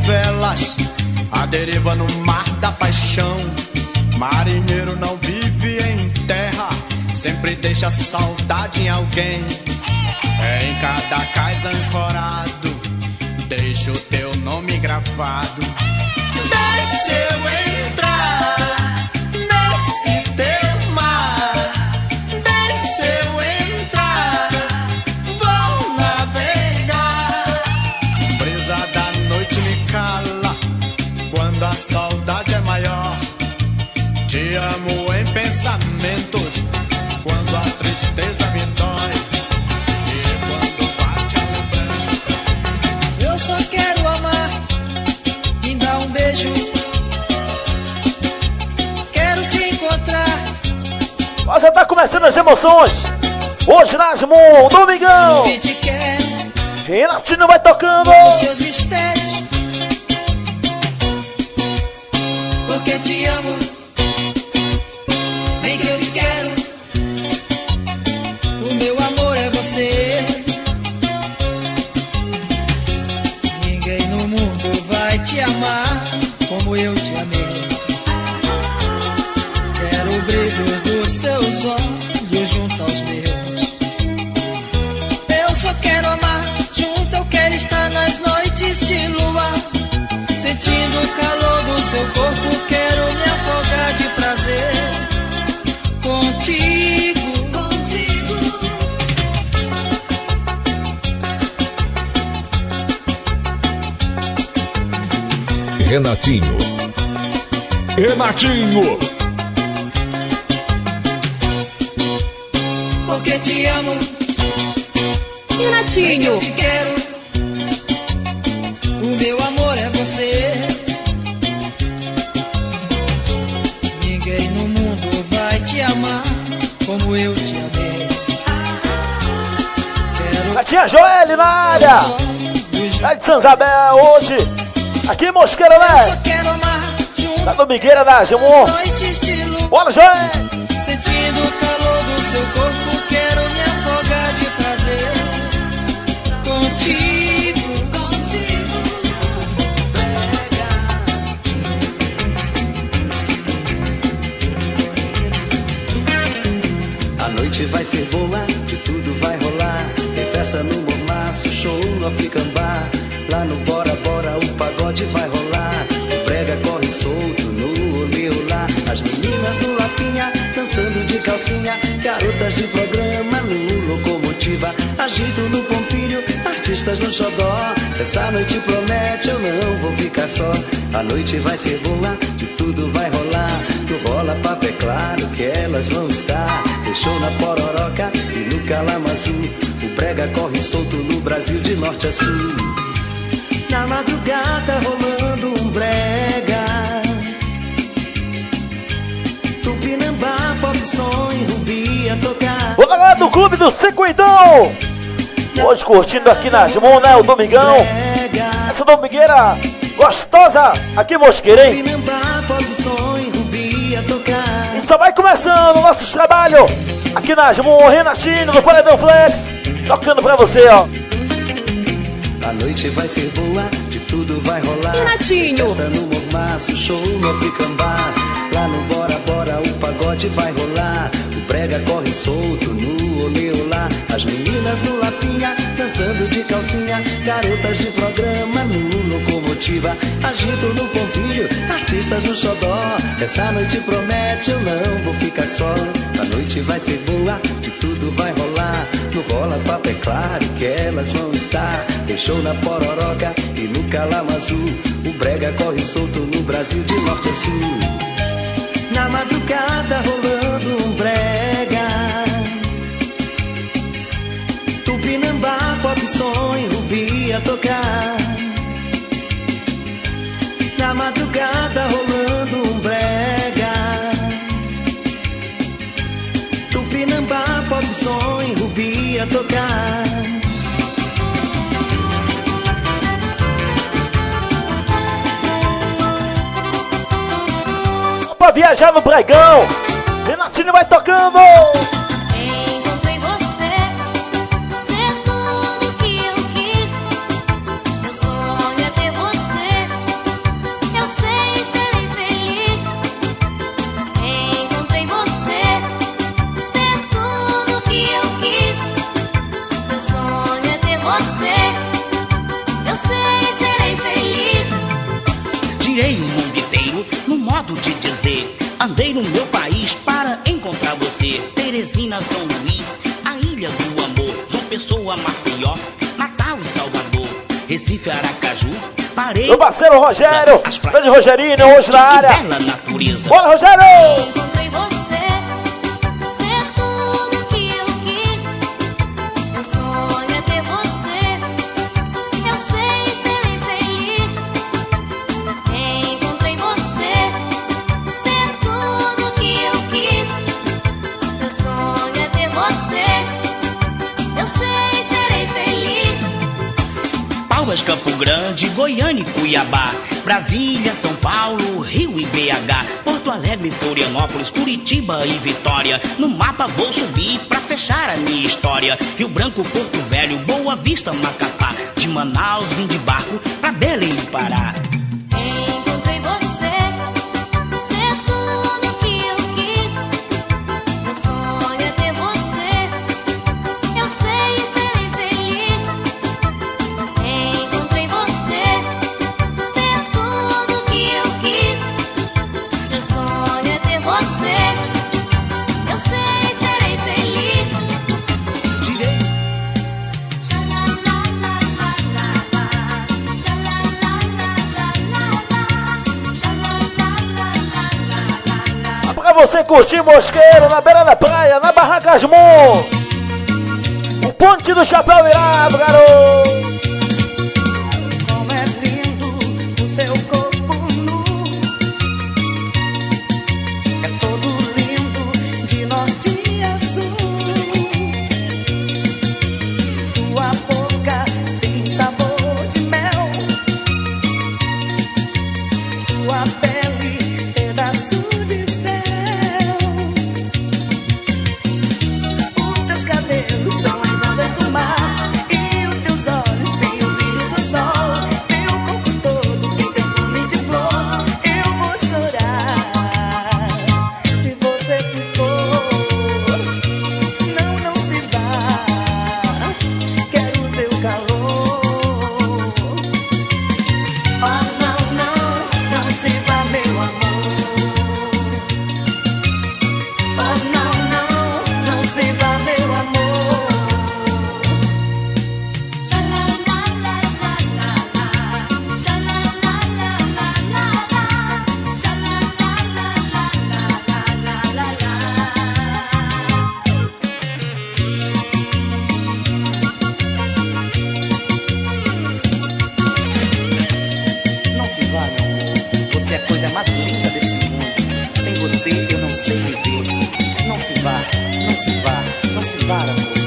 novelas, a deriva no mar da paixão. Marinheiro não vive em terra, sempre deixa saudade em alguém. É em cada cais ancorado, deixa o teu nome gravado. Deixa eu entrar nesse teu mar, deixa eu entrar, vou navegar. Brisa da noite me cala, quando a saudade é maior. Te amo em pensamentos, quando a tristeza me dói. E quando bate a lembrança, eu só quero amar, me dá um beijo. Quero te encontrar. Mas já tá começando as emoções. Hoje, Nasmon, Domingão. Que te quero. Renatinho vai tocando. Os seus mistérios. Porque te amo. Bem que eu te quero. O meu amor é você. Ninguém no mundo vai te amar como eu te amei. Quero o brilho dos seus olhos junto aos meus. Eu só quero amar junto, eu quero estar nas noites de lua, sentindo o calor do seu corpo. Quero me afogar de prazer contigo. Renatinho. Porque te amo, Renatinho. eu te quero. O meu amor é você. Ninguém no mundo vai te amar como eu te amei. Quero A tia Joelle na área. É de São Isabel hoje. Aqui em Mosqueira, eu só né? quero amar junto Tá no Migueira da Gemon. nas noites de lua, Bora, Joelle. sentindo o calor do seu corpo. Quero me afogar de prazer contigo. A noite vai ser boa, que tudo vai rolar. Tem festa no Mormaço, show no African Bar. Lá no Bora Bora o pagode vai rolar. O brega corre solto no olá. As meninas no Lapinha, dançando de calcinha. Garotas de programa no Locomotiva. Agito no Pompilho, artistas no Xodó. Essa noite promete, eu não vou ficar só. A noite vai ser boa, de tudo vai rolar. No Rola Papo é claro que elas vão estar. Fechou na Pororoca e no Calamazu. O brega corre solto no Brasil de norte a sul. Na madrugada rolando um brega. Tupinambá, Popson e Rubi a tocar. Vou galera do clube do Cinquentão. Hoje curtindo aqui na Gemon, né? O Domingão. Essa domingueira gostosa aqui em Mosqueira, hein? Tupinambá, Popson e Rubi a tocar. E só vai começando nossos trabalhos aqui na Gemon. Renatinho do Paredão Flex. Tocando pra você, ó. A noite vai ser boa, de tudo vai rolar. Renatinho. Festa no Mormaço, show no African Bar. Lá no Bora Bora o pagode vai rolar. O brega corre solto no olá. As meninas no Lapinha, dançando de calcinha. Garotas de programa no Locomotiva. Agito no Pompilho, artistas no Xodó. Essa noite promete, eu não vou ficar só. A noite vai ser boa, de tudo vai rolar. No Rola Papo é claro que elas vão estar. Deixou na Pororoca e no Calamazu. O brega corre solto no Brasil de norte a sul. Na madrugada rolando um brega. Tupinambá, Popson e Rubi a tocar. Na madrugada rolando um brega. Tupinambá, Popson e Rubi a tocar. Pra viajar no Bregão, Renatinho vai tocando. Encontrei você, ser tudo que eu quis. Meu sonho é ter você Rodei o mundo inteiro no modo de dizer. Andei no meu país para encontrar você. Teresina, São Luís, a Ilha do Amor, João Pessoa, Maceió, Natal e Salvador, Recife, Aracaju. Parei. Meu parceiro Rogério, grande Rogerinho, hoje na área. Bela natureza. Bora, Rogério! Encontrei você, ser tudo que eu quis. Meu sonho é ter você, eu sei ser feliz. Encontrei você, ser tudo que eu quis. Meu sonho é ter você, eu sei serei feliz. Palmas, Campo Grande, Goiânia e Cuiabá, Brasília, São Paulo, Rio e BH, Porto Alegre, Florianópolis, Curitiba e Vitória. No mapa vou subir pra fechar a minha história. Rio Branco, Porto Velho, Boa Vista, Macapá. De Manaus vim de barco pra Belém do Pará. Encontrei você, ser tudo que eu quis. Meu sonho é ter você, eu sei serei feliz. Encontrei você, ser tudo que eu quis. Meu sonho é ter você, eu sei serei feliz. Pra você curtir Mosqueiro, na beira da praia, na Barracas Moon. O ponte do chapéu virado, garoto. Como é lindo o seu corpo nu. É todo lindo de norte a sul. Tua boca tem sabor de mel. Tua pele, pedaço de céu. Os teus cabelos são as ondas do mar. E os teus olhos têm o brilho do sol. Teu corpo todo tem perfume de flor. Eu vou chorar se você se for. Não, não se vá. Quero teu calor. Oh, não, não, não se vá, meu amor. Oh, não, não, não se vá, meu amor. Não se vá, meu amor. Você é a coisa mais linda desse mundo. Sem você eu não sei viver. Não se vá, não se vá, não se vá, amor.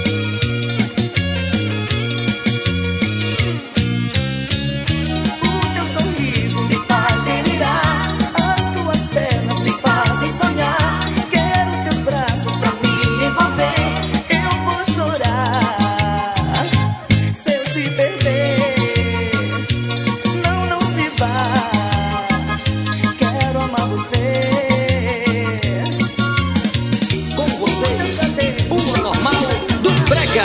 O teu sorriso me faz delirar. As tuas pernas me fazem sonhar. Quero teus braços pra me envolver. Eu vou chorar se eu te perder. Não, não se vá. Quero amar você. Com vocês, o anormal do Brega.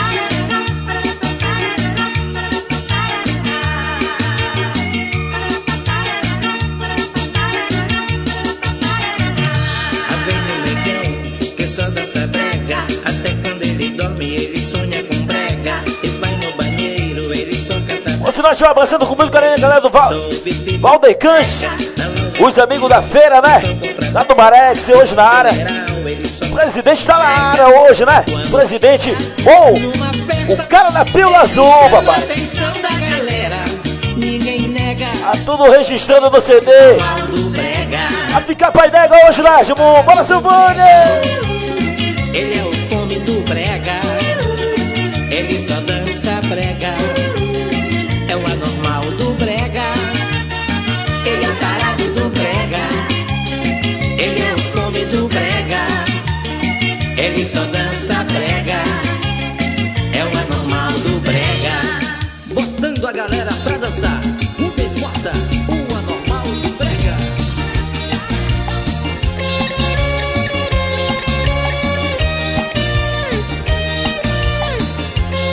Vem no negão, que só dança brega. Até quando ele dorme, ele sonha com brega. Se vai no banheiro, ele só canta. Você nós estiver abraçando com muito carinho a galera do Valdecans, os amigos da feira, né? Lá do Marex, hoje na área. O presidente tá na área hoje, né? Presidente, bom, o cara da Pílula Azul, papai. Atenção da galera, ninguém nega. Tá tudo registrando no CD. Do brega. A ficar pai d'égua hoje, né, Gimon? Bora, Silvânia! Ele é o fome do brega. Ele só dança brega. É o anormal do brega. Ele é o tarado do brega. Ele é o fome do brega. Ele só dança brega. É o anormal do brega. Botando a galera pra dançar. Rubens Mota, o anormal do brega.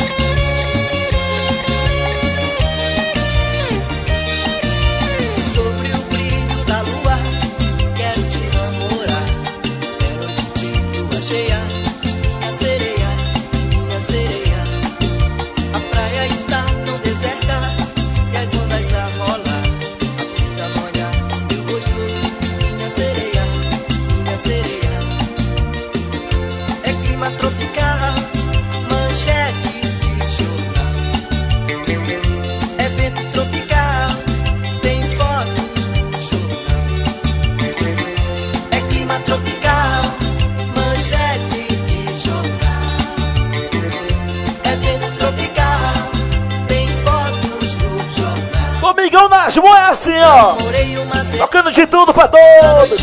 Sou ó. Tocando de tudo pra todos.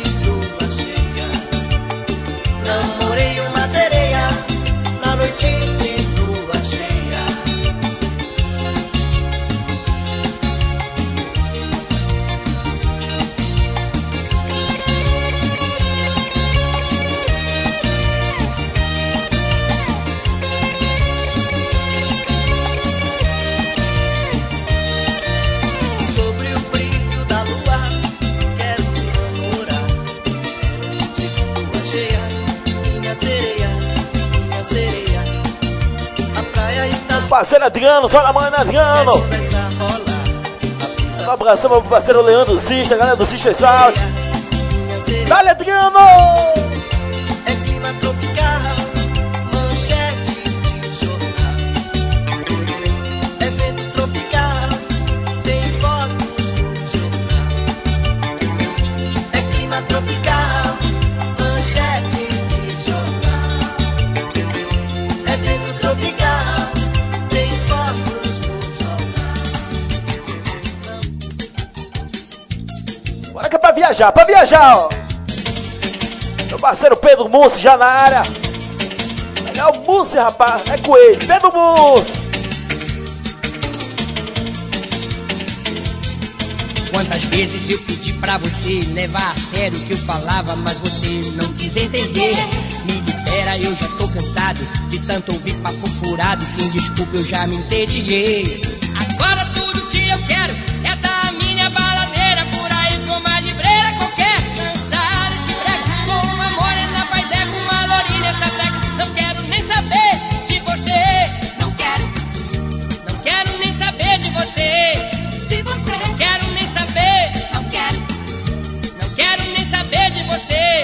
Namorei uma sereia na noite de lua cheia. Sobre o brilho da lua, quero te namorar. Noite de lua cheia. Minha sereia, a praia está. Parceiro Adriano, fala mano Adriano. Um abração pro parceiro Leandro Cista, galera do Cista Salt. Dale Adriano! É clima tropical, manchete de jornal. É vento tropical, tem fotos no jornal. É clima tropical, manchete. Bora que é pra viajar, ó. Meu parceiro Pedro Mussi já na área. É o Mussi, rapaz, é com ele, Pedro Mussi. Quantas vezes eu pedi pra você levar a sério o que eu falava, mas você não quis entender. Me libera, eu já tô cansado de tanto ouvir papo furado. Sem desculpa eu já me entediei. Agora tudo que eu quero é da minha baladeira, por aí com uma libreira qualquer. Dançar esse brega com uma morena, faz é com uma lourinha, essa brega. Não quero nem saber de você. Não quero nem saber de você. Não quero nem saber. Não quero nem saber de você.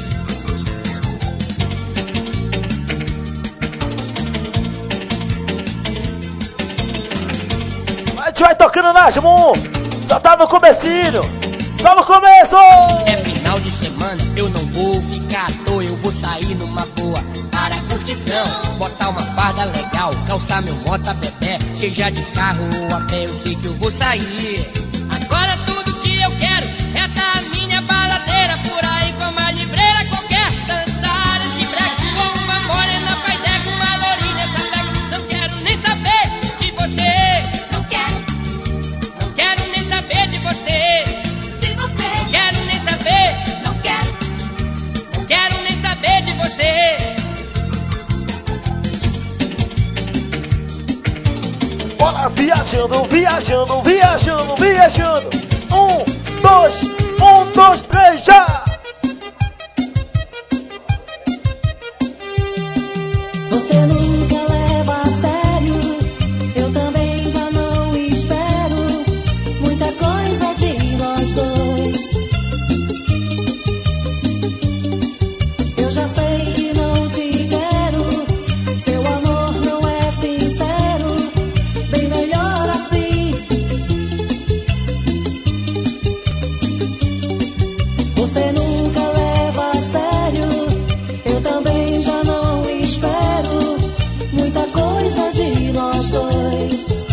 A gente vai tocando na Jumum. Só tá no comecinho. Só no começo. É final de semana, eu não vou ficar à toa. Eu vou sair numa boa para a curtição. Botar uma farda legal, calçar meu mota bebê. Seja de carro ou a pé, eu sei que eu vou sair. Agora tudo que eu quero é da minha baladeira, por aí com uma libreira qualquer. Dançar esse break com uma morena, faz é com uma lourinha, essa break. Não quero nem saber de você. Não quero nem saber de você. Não quero nem saber. Não quero nem saber de você. Bora viajando, viajando, viajando, viajando. 1, 2, 1, 2, 3, já! Você nunca leva a sério, eu também já não espero muita coisa de nós dois. Eu já sei que não te quero, seu amor não é sincero, bem melhor assim. Você nunca leva a sério, eu também já não espero muita coisa de nós dois.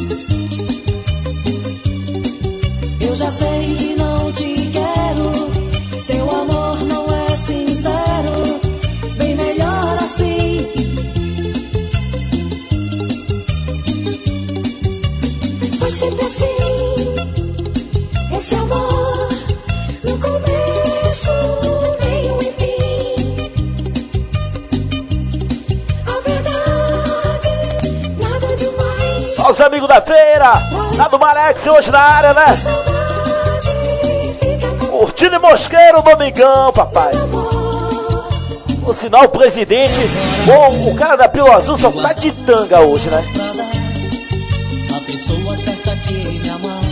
Eu já sei que não te quero, seu amor não é sincero, bem melhor assim. Foi sempre assim, esse amor, no começo, meio e fim. A verdade, nada demais. Ó, os amigos da feira, lá do Marex, hoje na área, né? Saudade fica por Curtindo e Mosqueiro, Domingão, papai. O sinal, o presidente, bom, o cara da Pílula Azul só tá de tanga hoje, né? pra dar. A pessoa certa que me amar,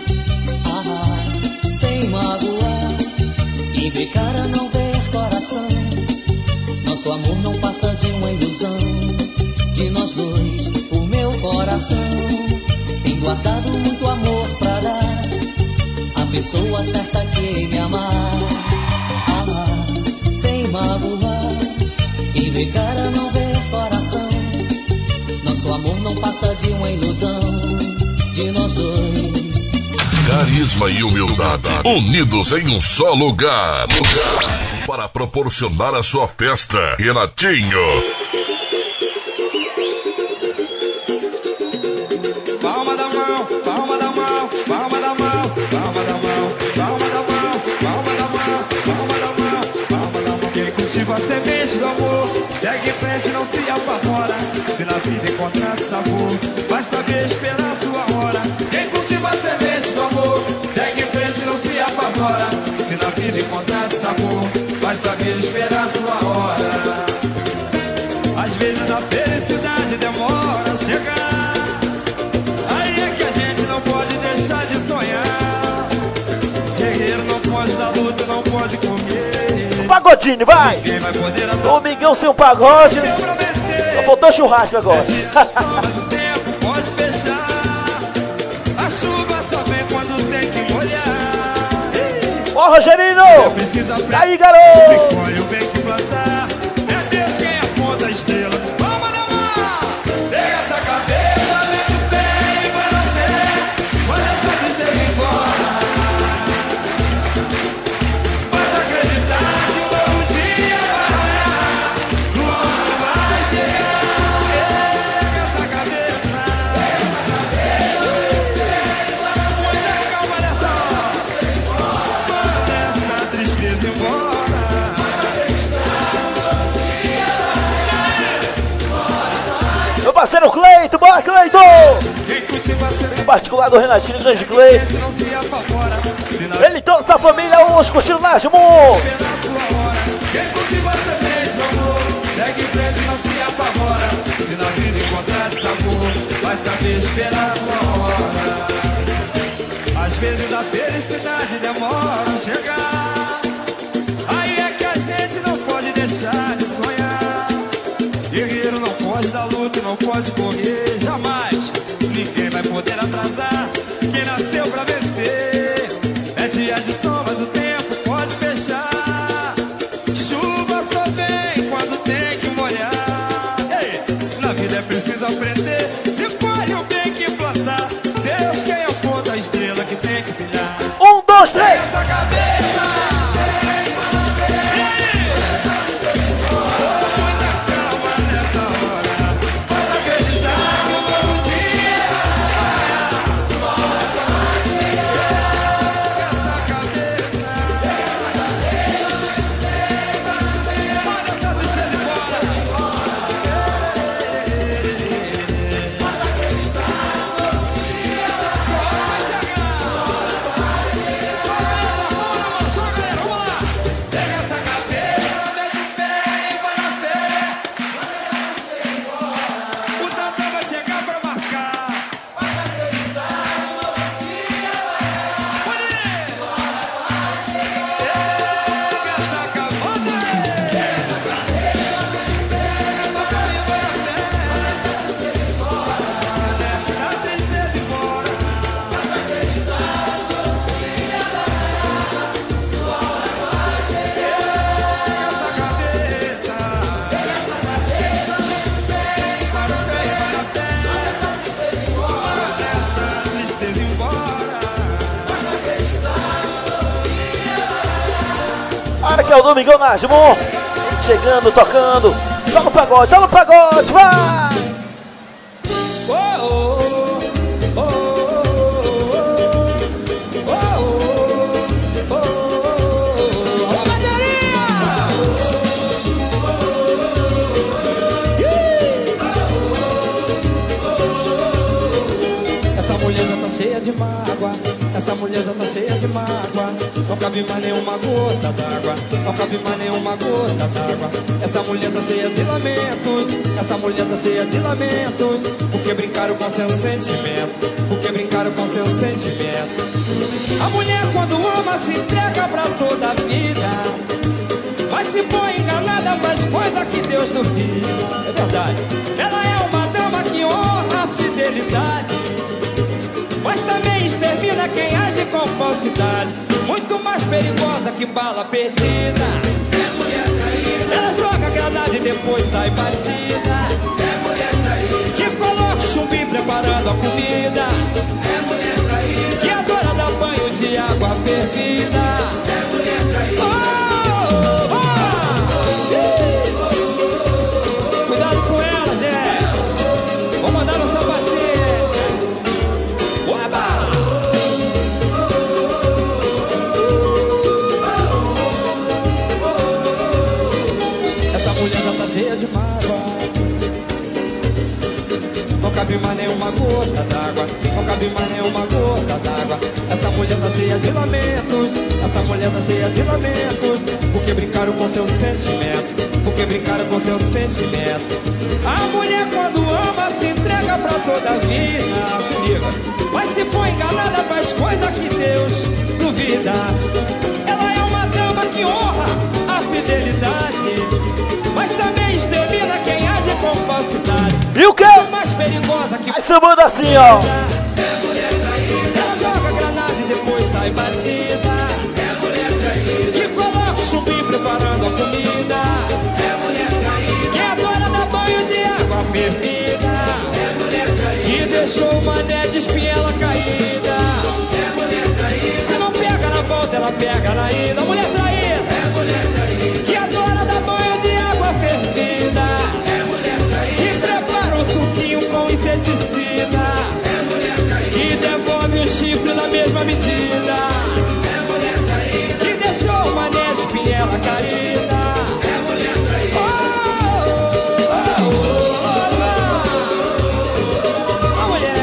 sem magoar. Quem vê cara não vê coração. Nosso amor não passa de uma ilusão. De nós dois, o meu coração tem guardado muito amor pra dar. A pessoa certa que me amar, sem magoar. Quem vê cara não vê coração. Nosso amor não passa de uma ilusão. De nós dois. Carisma e humildade unidos em um só lugar para proporcionar a sua festa. Renatinho. Palma da mão, palma da mão, palma da mão, palma da mão, palma da mão, palma da mão, palma da mão, palma da mão. Quem cultiva a semente do amor, segue em frente, não se apavora. Se na vida encontrar sabor, vai saber esperar sua hora. Quem cultiva a semente do amor, segue em frente, não se apavora. Se na vida encontrar sabor, vai saber esperar sua hora. Às vezes a felicidade demora a chegar. Aí é que a gente não pode deixar de sonhar. Guerreiro não pode dar luta, não pode comer. Pagodinho, vai! Ninguém vai poder atrasar. Domingão sem o pagode. Só faltou churrasco agora. Mas o tempo pode fechar. A chuva só vem quando tem que molhar. Ó, Rogerinho! E aí, garoto? Se colhe o bem que plantar. É Deus quem aponta a estrela. Palma da mão! Pega essa cabeça, mete o pé e vai na fé. Olha essa tristeza embora. Basta acreditar que um novo dia vai raiar. Sua hora vai chegar. Pega essa cabeça. Pega essa cabeça. Muita calma nessa hora. Manda essa tristeza embora. Meu parceiro Cleito, bora Cleito! Quem cultiva a semente Em particular do Renatinho, grande Cleito. não se apavora. Se na Ele e toda essa família hoje curtindo Najmo. esperar sua hora. Quem cultiva a semente do amor, segue em frente, não se apavora. Se na vida encontrar sabor, vai saber esperar sua hora. Às vezes a felicidade demora a chegar. Aí é que a gente não pode deixar de sonhar. Guerreiro não pode dar luta, não pode correr jamais. Ninguém vai poder atrasar quem nasceu pra vencer. É dia de sol, mas o tempo pode fechar. Chuva só vem quando tem que molhar. Ei, na vida é preciso aprender. Se colhe o bem que plantar. Deus quem aponta a estrela que tem que brilhar. 1, 2, 3. Essa cabeça. E aí? Muita calma nessa hora. Basta acreditar que um novo dia vai raiar. Sua hora vai chegar. Essa cabeça. Manda essa tristeza embora. Basta acreditar que um novo dia vai chegar. Só galera, vamos lá. Pega essa cabeça, mete o pé e vai na fé. O tantão vai chegar pra marcar. Basta acreditar que um novo dia vai raiar. Pode ir. Pega essa cabeça. Pega essa cabeça, mete o pé e vai na fé. Essa tristeza embora. Basta acreditar que um novo dia vai Olha que é o Domingão Najmo. Chegando, tocando. Só no pagode, vai! Essa mulher já tá cheia de mágoa. Essa mulher já tá cheia de mágoa. Não cabe mais nenhuma gota d'água. Não cabe mais nenhuma gota d'água. Essa mulher tá cheia de lamentos. Essa mulher tá cheia de lamentos. Porque brincaram com seu sentimento. Porque brincaram com seu sentimento. A mulher quando ama se entrega pra toda a vida. Mas se for enganada faz coisa que Deus duvida. É verdade. Ela é uma dama que honra a fidelidade. Mas também extermina quem age com falsidade. Muito mais perigosa que bala perdida. É mulher traída. Ela joga granada e depois sai batida. É mulher traída. Que coloca o chumbinho preparando a comida. É mulher traída. Que adora dar de água fervida. É mulher traída. Cuidado com ela, gente. Vou mandar no sapatinho. Uaba! Essa mulher já tá cheia de mágoa. Não cabe mais nenhuma gota d'água. Não cabe mais nenhuma gota d'água. Essa mulher tá cheia de lamentos. Essa mulher tá cheia de lamentos. Porque brincaram com seu sentimento. Porque brincaram com seu sentimento. A mulher quando ama se entrega pra toda a vida. Se liga. Mas se for enganada faz coisa que Deus duvida. Ela é uma dama que honra a fidelidade, mas também extermina quem age com falsidade. E o quê? Mais perigosa que... Aí você manda assim, ó. É mulher traída. Ela joga granada e depois sai batida. É mulher traída. E coloca o chumbinho preparando a comida. É mulher traída. Que adora dar banho de água fervida. É mulher traída. Que deixou o mané de espiela caída. É mulher traída. Se não pega na volta, ela pega na ida. Mulher traída. É mulher traída. Que adora dar banho de água fervida. É mulher traída. Que prepara um suquinho com inseticida. É mulher traída. Que devolve o chifre na mesma medida. É mulher traída. Que deixou o mané de espiela caída. É mulher traída. A mulher.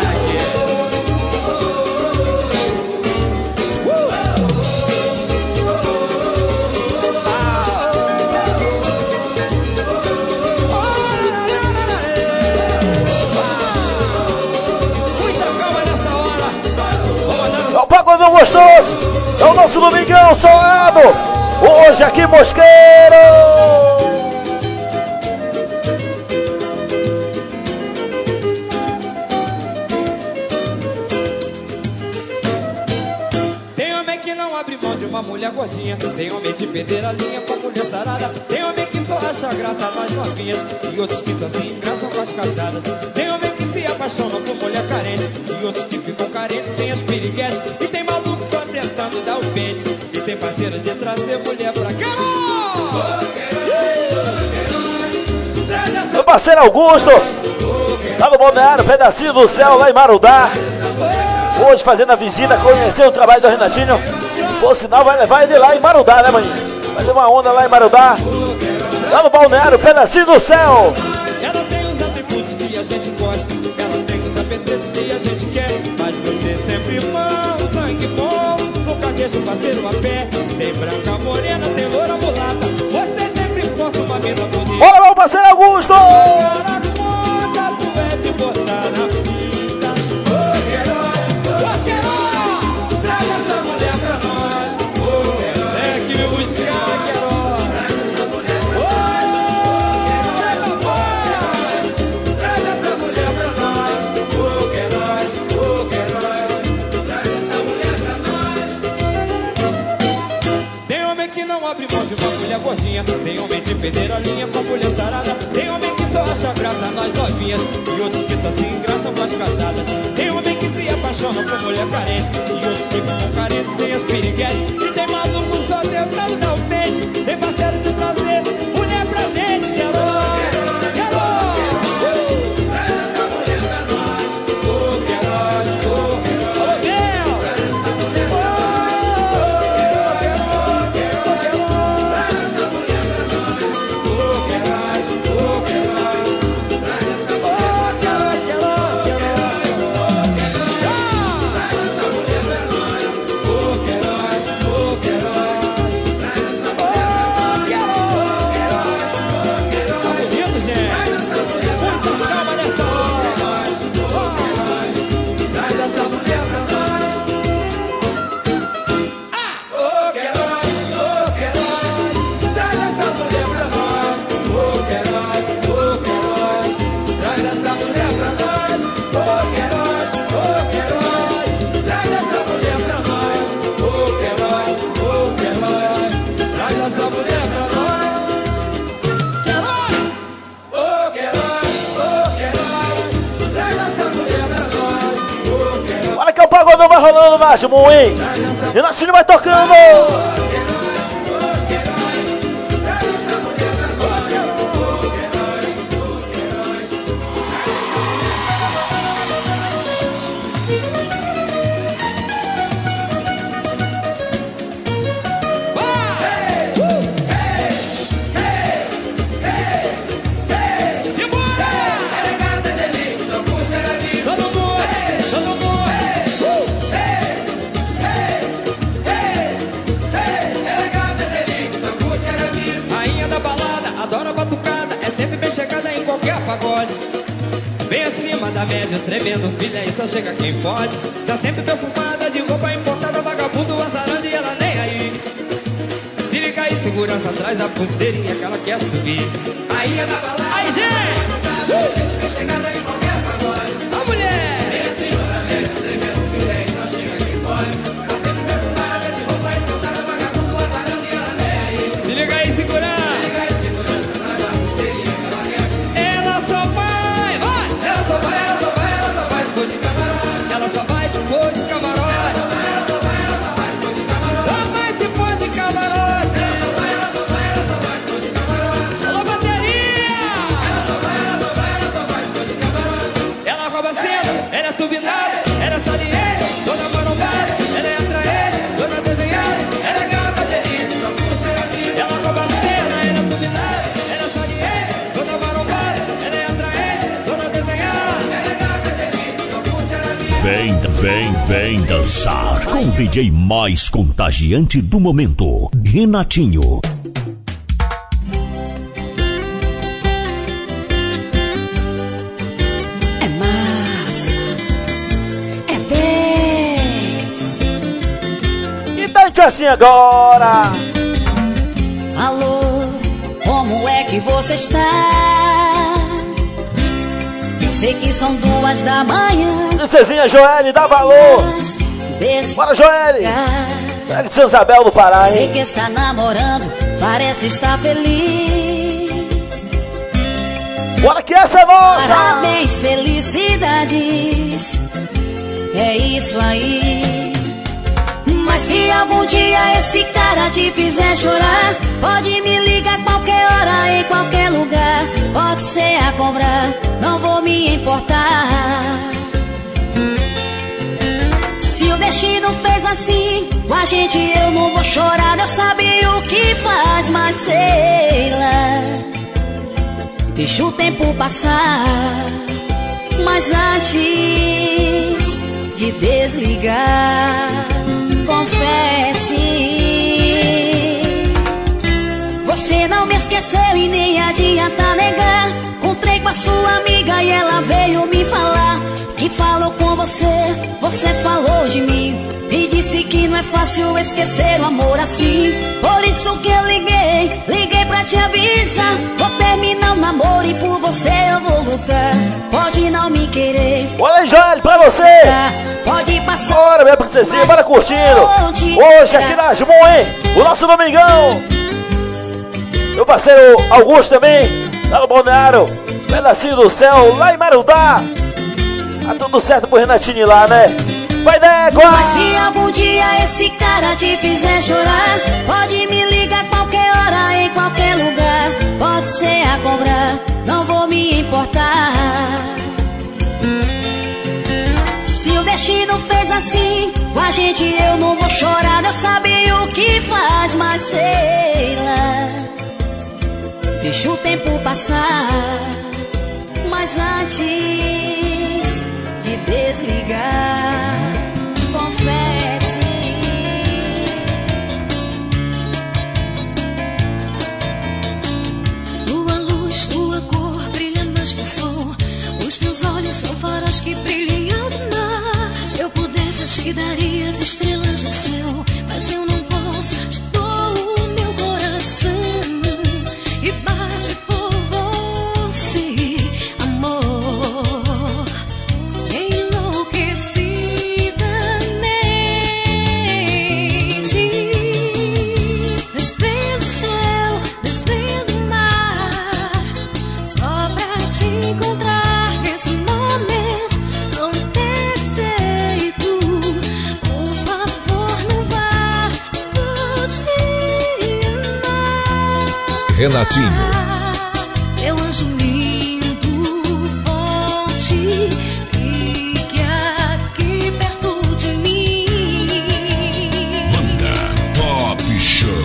É o pagodão gostoso. É o nosso domingão solado. Hoje aqui, Mosqueiro. Tem homem que não abre mão de uma mulher gordinha. Tem homem de perder a linha com a mulher sarada. Tem homem que só acha graça nas novinhas. E outros que só se engraçam com as casadas. Tem homem que se apaixona por mulher carente. E outros que ficam carentes sem as piriguetes. E tem maluco só tentando dar o pente. E tem parceiro de trazer mulher pra cá. Meu parceiro Augusto. Tá no Balneário, pedacinho do céu lá em Marudá. Hoje fazendo a visita, conhecer o trabalho do Renatinho. Por sinal, vai levar ele lá em Marudá, né, mãe? Vai ter uma onda lá em Marudá. Lá no Balneário, pedacinho do céu. Ela tem os atributos que a gente gosta. Ela tem os apetrechos que a gente quer. Mas você sempre irmão, sangue bom. Nunca deixa o parceiro a pé. Tem branca morena, tem loura mulata. Você sempre porta uma mina bonita. Bora, meu parceiro Augusto! Cara, conta, tu é de botar na fita. Ô, herói, traga essa mulher pra nós. Ô, herói, é que me buscar, herói. Traga essa mulher pra nós. Traga essa mulher pra nós. Ô, herói, traga essa mulher pra nós. Tem homem que não abre mão de uma mulher gordinha. Tem homem de perder a linha com mulher sarada. Tem homem que só acha graça nas novinhas. E outros que só se engraçam com as casadas. Tem homem que se apaixona por mulher carente. E outros que ficam carentes sem as piriguetes. E tem maluco só tentando dar o peixe. Tem parceiro de trazer mulher pra gente. Quero, traz essa mulher pra nós. Ô, Queiroz, alô, Bel. Traz essa mulher pra nós. Traz essa mulher pra nós. Ô, Queiroz, traz essa mulher pra nós. Traz essa mulher pra nós. Ô, Queiroz. Najmo, hein? Renatinho vai tocando. Chegada em qualquer pagode, bem acima da média, tremendo, filha, e só chega quem pode. Tá sempre perfumada, de roupa importada, vagabundo, azarando e ela nem aí. Se liga aí, segurança, traz a pulseirinha que ela quer subir. Aí é da balada, aí gente, sempre chegada em qualquer pagode. A mulher, bem acima da média, tremendo, filha, e só chega quem pode. Tá sempre perfumada, de roupa importada, vagabundo, azarando e ela nem aí. Se liga aí, segurança. Vem dançar com o DJ mais contagiante do momento, Renatinho. É mais, é 10. E dá assim agora. Alô, como é que você está? Sei que são 2 da manhã. Princesinha Joelle, dá valor. Bora, Joelle. Joelle de São Isabel do Pará, hein? Sei que está namorando, parece estar feliz. Bora que essa é nossa. Parabéns, felicidades. É isso aí. Mas se algum dia esse cara te fizer chorar, pode me ligar qualquer hora, em qualquer lugar. Pode ser a cobrar, não vou me importar. Se o destino fez assim com a gente, eu não vou chorar. Eu sabia o que faz, mas sei lá. Deixa o tempo passar. Mas antes de desligar, confesse, você não me esqueceu e nem adianta negar. Encontrei com a sua amiga e ela veio me falar que falou com você, você falou de mim e disse que não é fácil esquecer o amor assim. Por isso que eu liguei pra te avisar. Vou terminar o namoro e por você eu vou lutar. Pode não me querer, olha aí, Joelle, pra você. Pode passar. Bora, minha princesinha, bora curtindo. Hoje aqui na Najmo, hein? O nosso domingão. Meu parceiro Augusto também, lá no Balneário, pedacinho do céu, lá em Marudá. Tá tudo certo pro Renatinho lá, né? Vai, Dégua! Mas se algum dia esse cara te fizer chorar, pode me ligar qualquer hora, em qualquer lugar. Pode ser a cobrar, não vou me importar. Se o destino fez assim com a gente, eu não vou chorar. Eu sabia o que faz, mas sei lá. Deixa o tempo passar. Mas antes de desligar, confesse. Tua luz, tua cor brilha mais que o sol. Os teus olhos são faróis que brilham no mar. Se eu pudesse, eu te daria as estrelas do céu, mas eu não posso. Te dou o meu coração e bate por você, amor, enlouquecidamente. Desvendo o céu, desvendo o mar, só pra te encontrar nesse momento tão perfeito. Por Renatinho. Meu anjo lindo, volte, fique aqui perto de mim. Banda Top Show.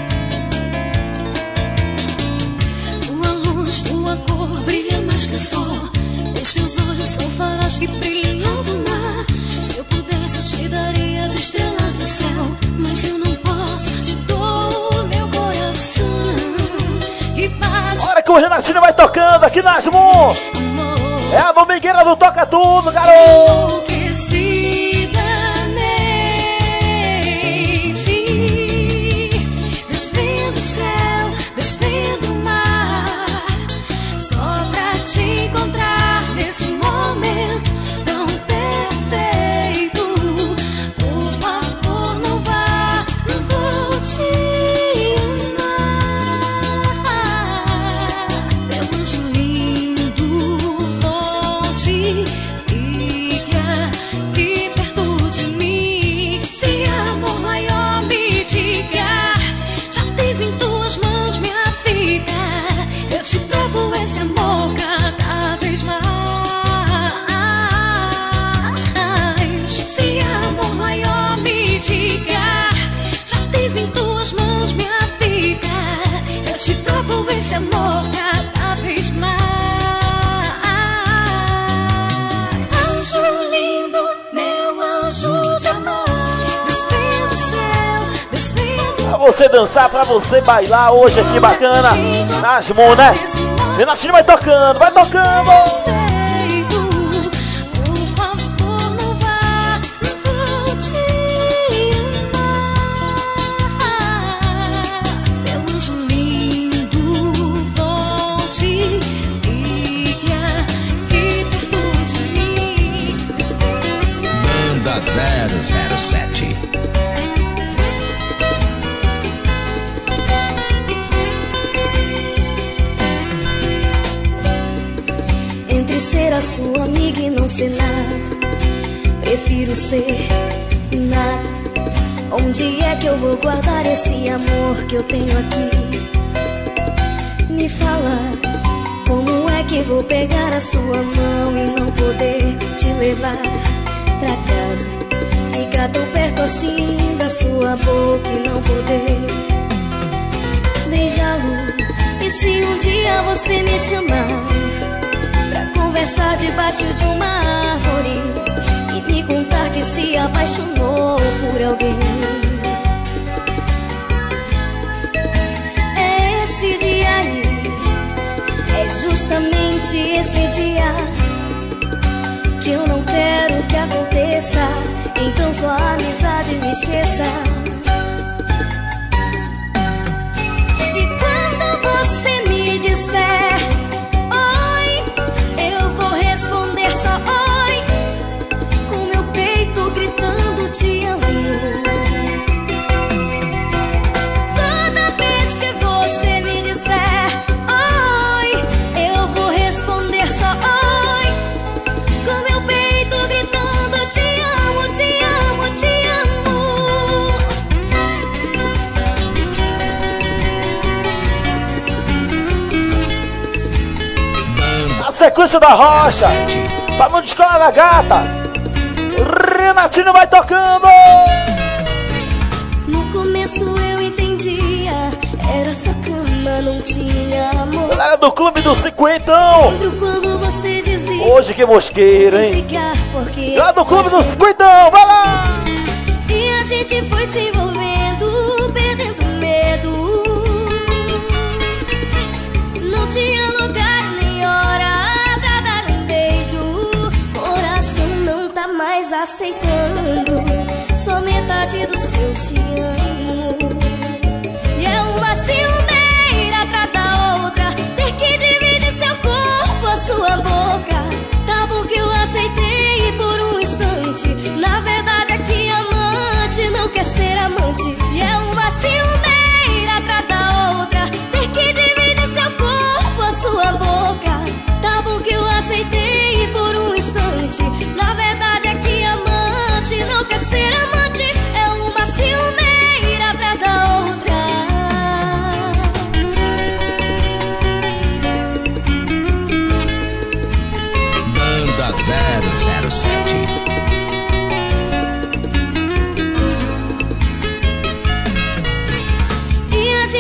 Tua luz, tua cor brilha mais que o sol. Os teus olhos são faróis que brilham do mar. Se eu pudesse, te daria as estrelas do céu, mas eu não posso. Te dou meu coração e bate. Hora que o Renatinho vai tocando aqui na Asmo. É a domingueira do Toca Tudo, garoto. Desvendo o céu, desvendo o mar, só pra te encontrar nesse momento tão perfeito. Por favor, não vá, não vou te amar. Meu anjo lindo, volte, fique aqui perto de mim. Se amor maior me diga, já tens em tuas mãos minha vida. Eu te provo esse amor cada vez mais. Se amor maior me diga, já tens em tuas mãos minha vida. Eu te provo esse amor cada vez mais. Anjo lindo, meu anjo de amor, desvendo o céu, desvendo. Pra você dançar, pra você bailar hoje aqui, bacana. Na Asmo, né? Renatinho vai tocando, vai tocando. Por favor, não vá, não vou te amar. Meu anjo lindo, volte, fique aqui perto de mim. Banda 007. Entre ser a sua amiga e não ser nada, prefiro ser nada. Onde é que eu vou guardar esse amor que eu tenho aqui? Me fala, como é que vou pegar a sua mão e não poder te levar pra casa? Ficar tão perto assim da sua boca e não poder beijá-lo. E se um dia você me chamar pra conversar debaixo de uma árvore e me contar que se apaixonou por alguém, é esse dia aí, é justamente esse dia que eu não quero que aconteça. Então só a amizade me esqueça. E quando você me disser oi, eu vou responder só oi, com meu peito gritando te amo. Toda vez que você me disser oi, eu vou responder só oi, com meu peito gritando te amo, te amo, te amo. A sequência da rocha, pra não descolar na gata. Renatinho vai tocando. No começo eu entendia, era só cama, não tinha amor. Galera do Clube do Cinquentão, Lembro quando você dizia hoje que mosqueiro, hein? desligar porque Galera do Clube do Cinquentão, vai lá. e a gente foi se envolvendo, perdendo medo. Não tinha lugar nem hora pra dar um beijo. Coração não tá mais aceitando só metade do seu te amo. E é uma ciumeira atrás da outra, ter que dividir seu corpo, a sua boca. Tá bom que eu aceitei por um instante, na verdade é que amante não quer ser amante. E é uma ciumeira atrás da outra, ter que dividir seu corpo, a sua boca. Tá bom que eu aceitei por um instante, na verdade é que amante não quer ser amante. É uma ciumeira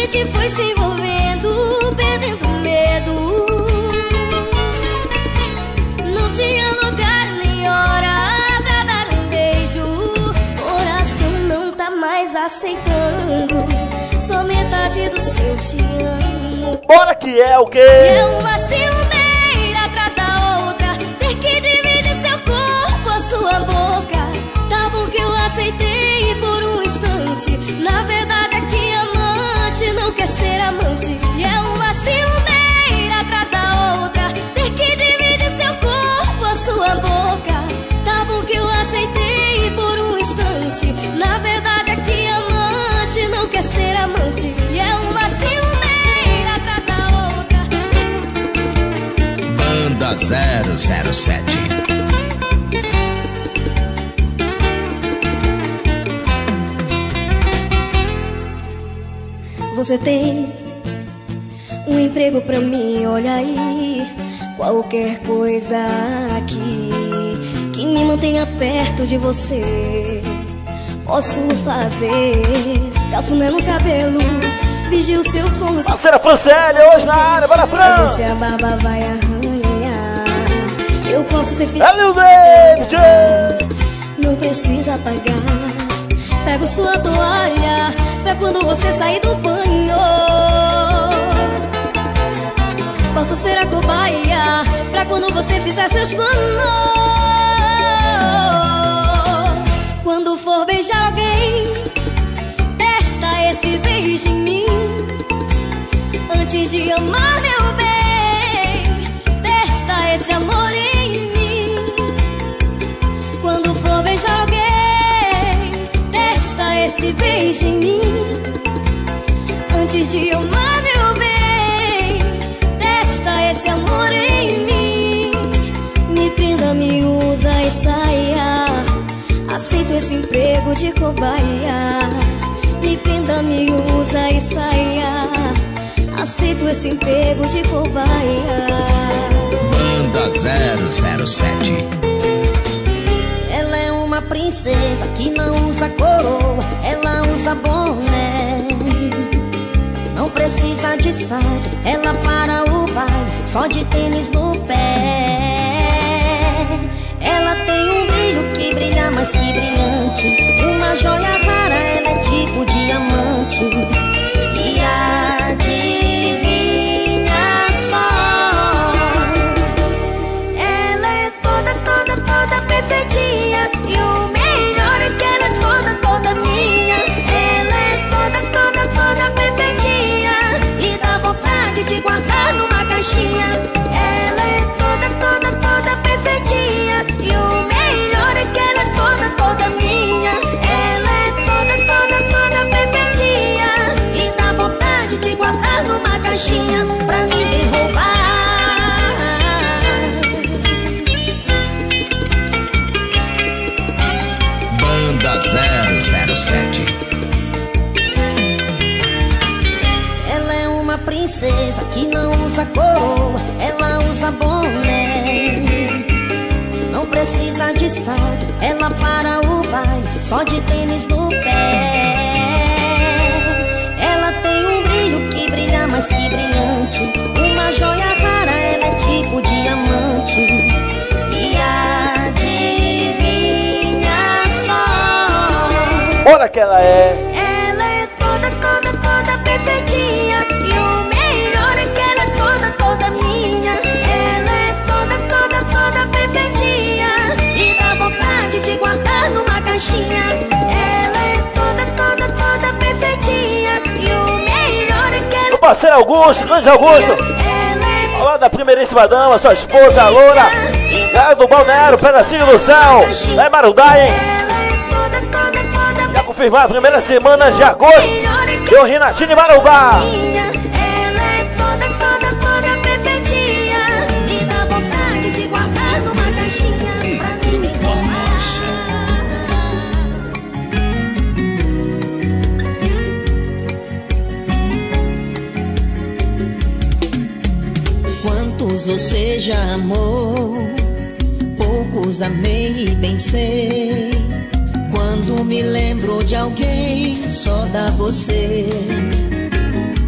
gente foi se envolvendo, perdendo medo. Não tinha lugar nem hora pra dar um beijo. Coração não tá mais aceitando só metade do seu te amo. Bora que é o quê? É uma ciumeira atrás da outra, ter que dividir seu corpo, a sua boca. Tá bom que eu aceitei por um instante. Na verdade é que amante não quer ser amante. E é uma ciumeira atrás da outra, ter que dividir seu corpo, a sua boca. Tá bom que eu aceitei por um instante. Na verdade é que amante não quer ser amante. E é uma ciumeira atrás da outra. Banda 007. Você tem um emprego pra mim, olha aí. Qualquer coisa aqui que me mantenha perto de você, posso fazer. Cafuné no cabelo, vigio seus sonhos. Parceira Franciele, hoje na área, bora Fran! Se a barba vai arranhar, eu posso ser fiel. Valeu, David! Não precisa pagar. Pego sua toalha pra quando você sair do banho. Posso ser a cobaia pra quando você fizer seus planos. Quando for beijar alguém, testa esse beijo em mim. Antes de amar, meu bem, testa esse amor em mim. Quando for beijar alguém, testa esse beijo em mim. Antes de amar, meu bem, testa esse amor em mim. Me prenda, me usa e saia. Aceito esse emprego de cobaia. Me prenda, me usa e saia. Aceito esse emprego de cobaia. Banda 007. Ela é uma princesa que não usa coroa, ela usa boné. Não precisa de salto, ela para o baile só de tênis no pé. Ela tem um brilho que brilha mais que brilhante, uma joia rara, ela é tipo diamante. E adivinha só, ela é toda perfeitinha. E o melhor é que ela é toda minha. Ela é toda perfeitinha e dá vontade de guardar numa caixinha. Ela é toda perfeitinha. E o melhor é que ela é toda minha. Ela é toda perfeitinha e dá vontade de guardar numa caixinha pra ninguém roubar. Banda 007. Ela é uma princesa que não usa coroa, ela usa boné. Não precisa de salto, ela para o baile só de tênis no pé. Ela tem um brilho que brilha mais que brilhante, uma joia rara, ela é tipo diamante. E adivinha só, Bora que ela é. ela é toda perfeitinha. E o melhor é que ela é toda minha. Ela é toda perfeitinha e dá vontade de guardar numa caixinha. Ela é toda perfeitinha. E o melhor é que ela O parceiro Augusto, grande Augusto. Olá da primeiríssima dama, sua esposa, a Loura. Galera do Balneário, pedacinho do céu. Lá em Marudá, hein? Já confirmar a primeira semana de agosto. Eu, Renatinho e Marubá. Ela é toda perfeitinha e dá vontade de guardar numa caixinha pra ninguém roubar. Quantos você já amou? Poucos amei e bem sei. Quando me lembro de alguém, só dá você.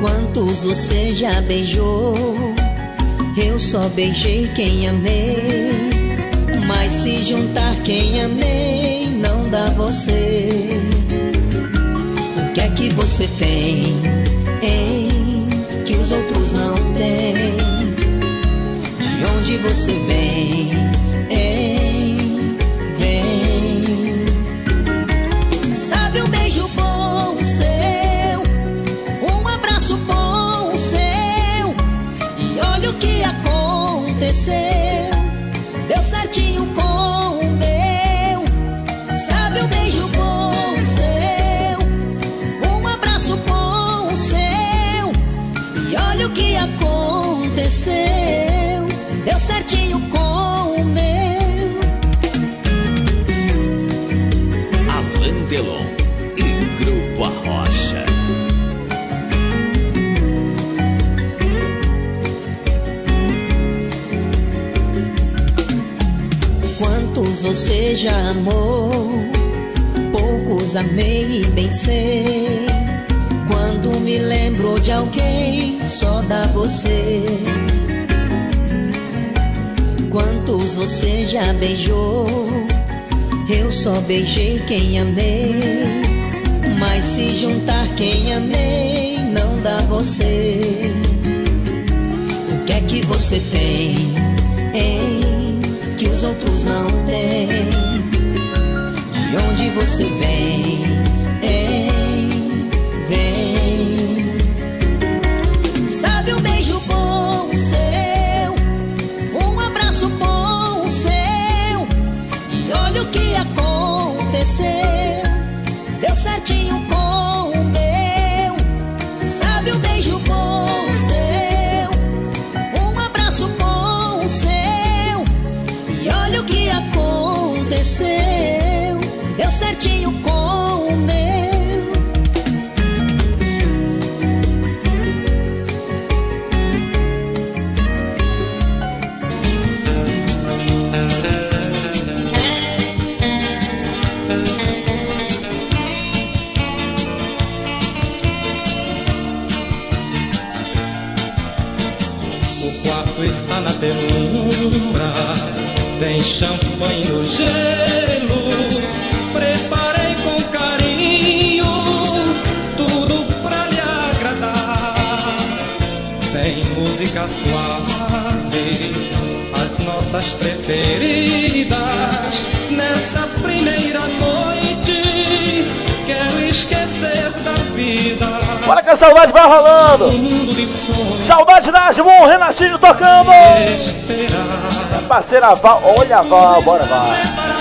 Quantos você já beijou? Eu só beijei quem amei. Mas se juntar quem amei, não dá você. O que é que você tem, hein, que os outros não têm? De onde você vem, hein, vem? Sabe um beijo bom seu, um abraço bom seu, e olha o que aconteceu, deu certinho com o meu. Sabe um beijo bom seu, um abraço bom seu, e olha o que aconteceu, deu certinho com o meu. Alain Delon e Grupo Arrocha. Quantos você já amou? Poucos amei e bem sei. Quando me lembro de alguém, só dá você. Quantos você já beijou? Eu só beijei quem amei. Mas se juntar quem amei, não dá você. O que é que você tem, hein, que os outros não têm? De onde você vem, hein, vem? Sabe um beijo bom seu, um abraço bom seu, e olha o que aconteceu, deu certinho com o meu. Sabe um beijo bom seu, um abraço bom seu, e olha o que aconteceu, deu certinho com o meu. O quarto está na penumbra, tem champanhe no gelo. Preparei com carinho tudo pra lhe agradar. Tem música suave, as nossas preferidas. Nessa primeira noite quero esquecer da vida. Olha que a saudade vai rolando. Saudade da Asmon, Renatinho tocando. A parceira Val, olha a Val, bora Val.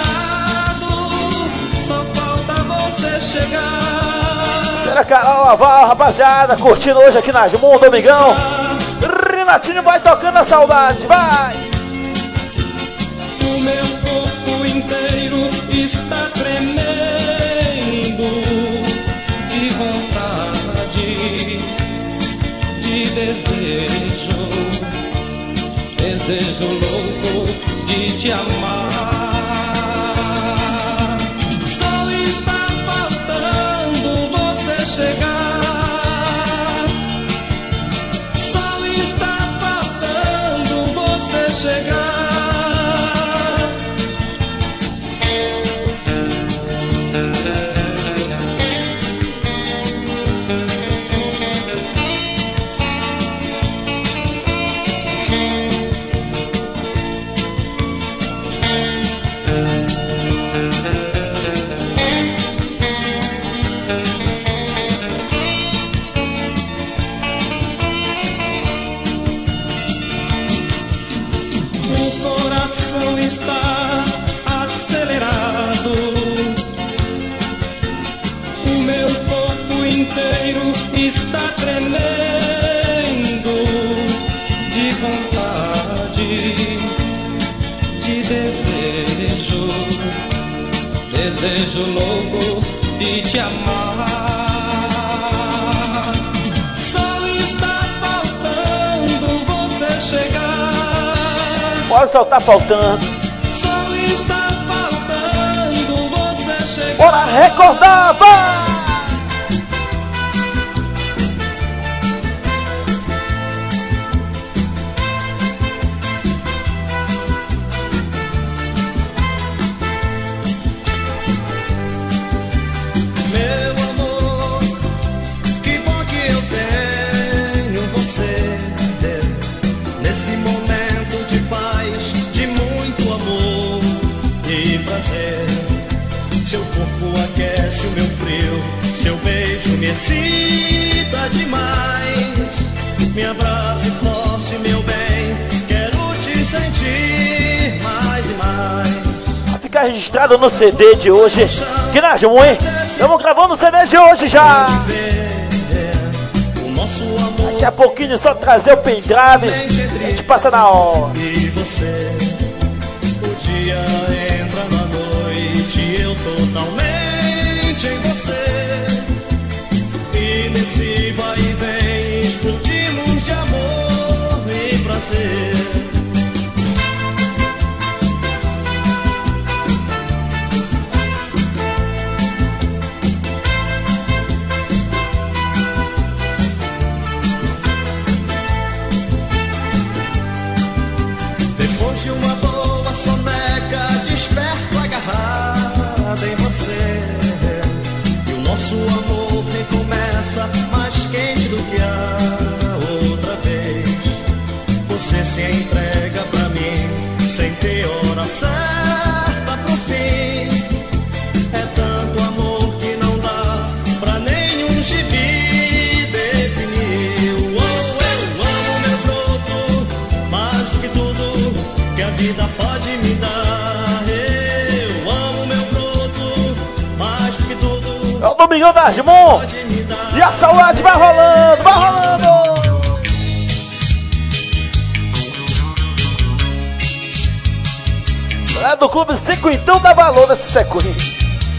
Só falta você chegar. Será Carol, a Val, rapaziada, curtindo hoje aqui na Asmon, domingão. Renatinho vai tocando a saudade, vai. O meu corpo inteiro está tremendo de vontade, de desejo, desejo louco de te amar. Só está faltando você chegar. Só está faltando você chegar. Está tremendo de vontade, de desejo, desejo louco de te amar. Só está faltando você chegar. Olha só, tá faltando. Só está faltando você chegar. Bora recordar, vai! Seu beijo me excita demais. Me abrace forte, meu bem. Quero te sentir mais e mais. Vai ficar registrado no CD de hoje. Que Najmo, hein? Estamos gravando o CD de hoje já. Daqui a pouquinho só trazer o pendrive. A gente passa na hora. E você, o dia entra na noite. Eu totalmente em você. E nesse vai e vem explodimos de amor e prazer. Depois de uma boa soneca, desperto agarrada em você. E o nosso amor recomeça mais quente do que a outra vez. Você se entrega pra mim sem ter hora certa pro fim. É tanto amor que não dá pra nenhum gibi definir. Eu amo meu broto mais do que tudo que a vida pode me dar. Eu amo meu broto mais do que tudo. É o Domingão da Najmo. E a saudade vai rolando, vai rolando. É do Clube 5, então dá valor nessa sequência.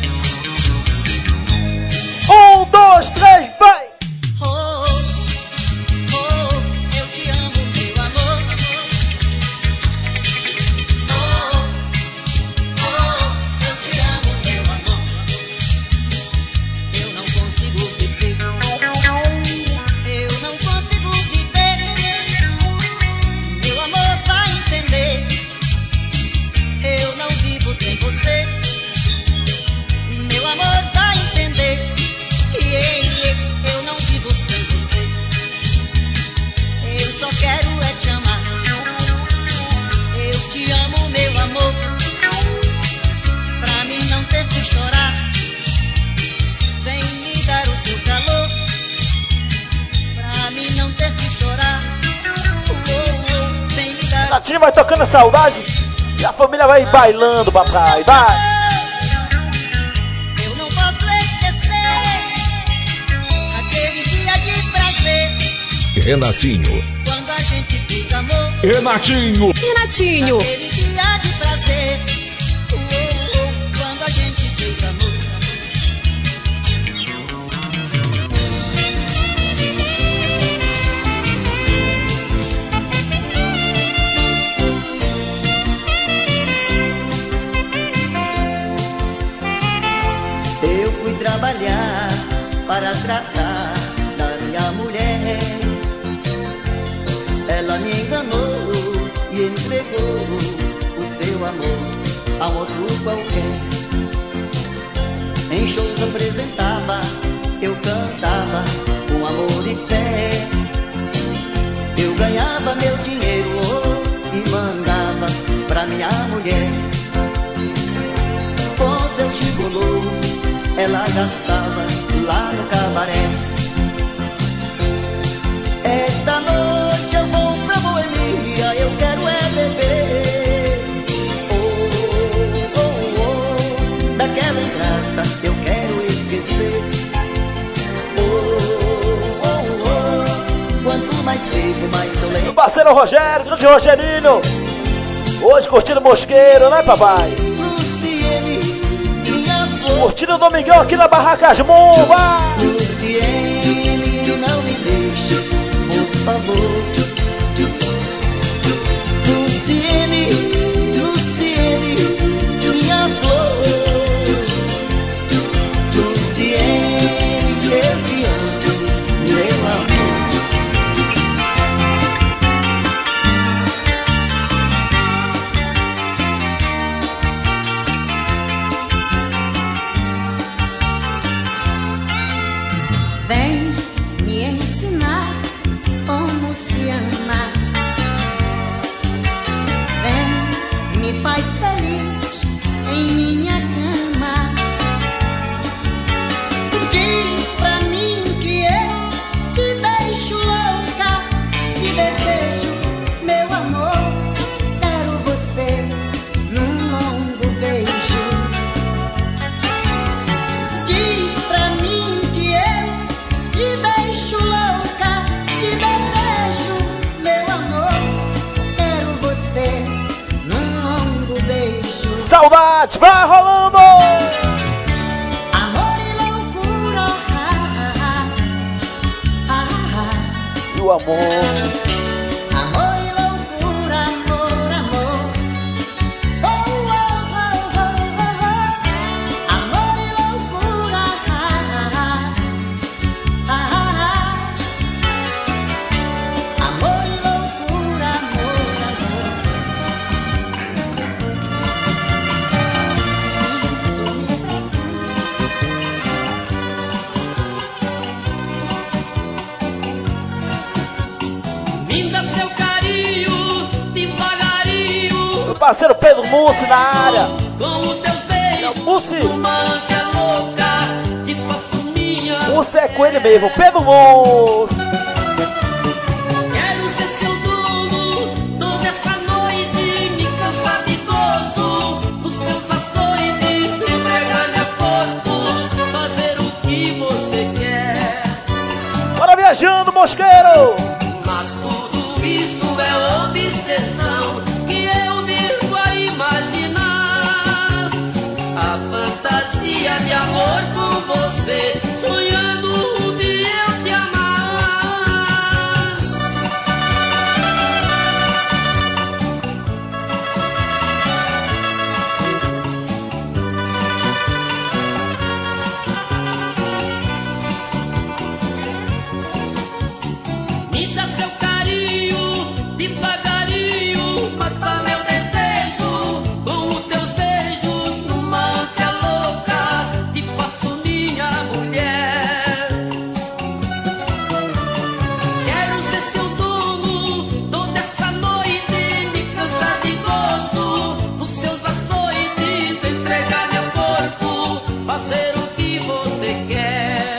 1, 2, 3, vai! Eu te amo, meu amor. Eu te amo, meu amor. Eu não consigo viver. Eu não consigo viver. Meu amor vai entender. Eu não vivo sem você. Meu amor vai entender. Eu não vivo sem você. Eu só quero é te amar. Eu te amo, meu amor. Pra mim não ter que chorar. Vem me dar o seu calor. Pra mim não ter que chorar. Vem me dar. Natinho vai tocando a saudade. E a família vai bailando pra praia, vai! Eu não posso esquecer aquele dia de prazer. Renatinho. Quando a gente fez amor. Renatinho. Renatinho. Aquele dia de prazer. Quando a gente fez amor. Eu fui trabalhar para tratar da minha mulher. Ela me enganou e entregou o seu amor a um outro qualquer. Em shows apresentava, eu cantava com amor e fé. Eu ganhava meu dinheiro e mandava pra minha mulher. Com seu gigolô ela gastava lá no cabaré. Esta noite eu vou pra Boemia, eu quero é beber. Daquela ingrata eu quero esquecer. Quanto mais bebo, mais eu lembro. Meu parceiro Rogério, grande Rogerinho. Hoje curtindo Mosqueiro, né, papai? Curtindo o Domingão aqui na Barraca Najmo, vai! Luciene, não me deixes, por favor. Luciene, Luciene, minha flor. Luciene, eu te amo, meu amor. Vem me ensinar como se ama. Vem, me faz feliz em minha cama. Diz noite vai rolando. Amor e loucura, E o amor. amor e loucura, amor, amor. Oh, oh, oh, oh, oh. Amor e loucura, amor e loucura, amor, amor. Me dá seu carinho, devagarinho. Meu parceiro Pedro Mussi na área. Com os teus beijos, Mussi. uma ânsia louca, te faço minha. Mussi é com ele mesmo, Pedro Mussi. Quero ser seu dono toda essa noite, me cansar de gozo nos seus açoites, entregar meu corpo, fazer o que você quer. Bora viajando, mosqueiro. Mas tudo isso é obsessão que eu vivo a imaginar. A fantasia de amor com você, sonhando um dia eu te amar. Me dá seu carinho, devagarinho, mata meu desejo. Com os teus beijos, numa ânsia louca, te faço minha mulher. Quero ser seu dono toda essa noite, me cansar de gozo nos seus açoites, entregar meu corpo, fazer o que você quer.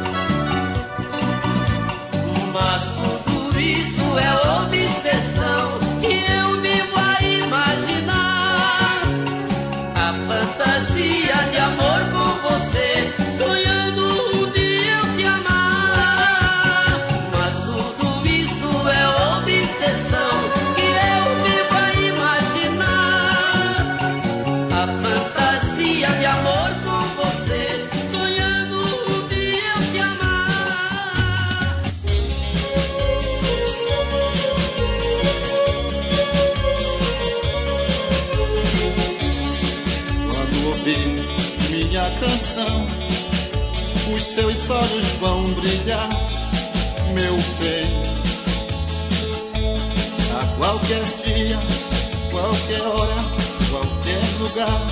Mas tudo isso é obsessão que eu vivo a imaginar. A fantasia de amor com você, sonhando um dia eu te amar. Mas tudo isso é obsessão que eu vivo a imaginar. A fantasia de amor com você, sonhando um dia eu te amar. Quando ouvir minha canção, os seus olhos vão brilhar, meu bem. A qualquer dia, qualquer hora, qualquer lugar,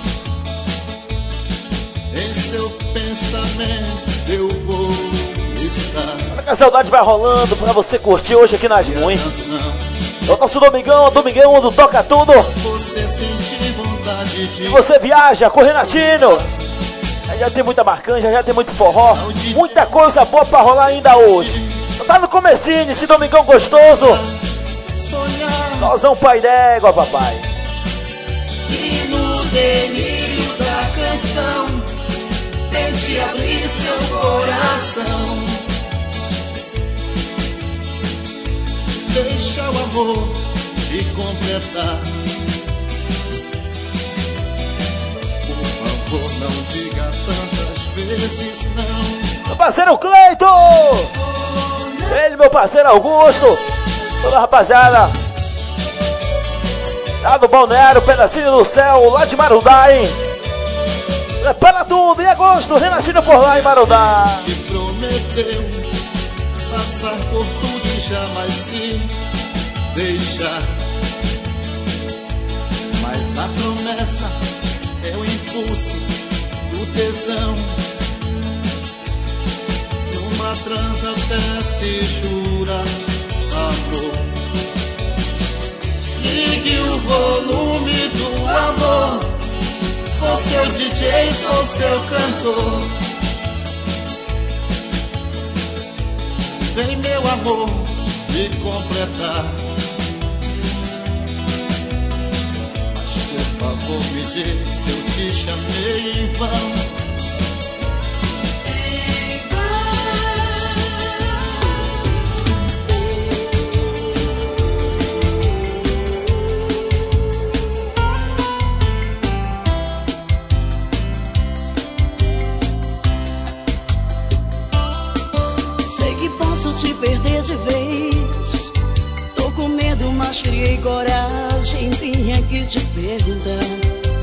em seu pensamento eu vou estar. A saudade vai rolando pra você curtir hoje aqui nas ruins. É o nosso Domingão do Toca Tudo. Você sentir vontade de E você viaja com o Renatinho. Aí já tem muita marcanja, já tem muito forró. Muita coisa boa pra rolar ainda hoje. Tá no comecinho esse Domingão gostoso. Sozão pai d'égua, papai. E no delírio da canção, tente abrir seu coração. deixa o amor te completar. Por favor, não diga tantas vezes não. Meu parceiro Cleiton! Ele, meu parceiro Augusto! Toda a rapaziada lá do Balneário, Pedacinho do Céu, lá de Marudá, hein? Prepara tudo, em agosto, Renatinho por lá em Marudá. Te prometeu passar por tudo e jamais se deixar. Mas a promessa é o impulso do tesão. Numa transa até se jura amor. Ligue o volume do amor. Sou seu DJ, sou seu cantor. Vem meu amor me completar. Mas por favor me diz se eu te chamei em vão. perder de vez. Tô com medo, mas criei coragem. Tinha que te perguntar.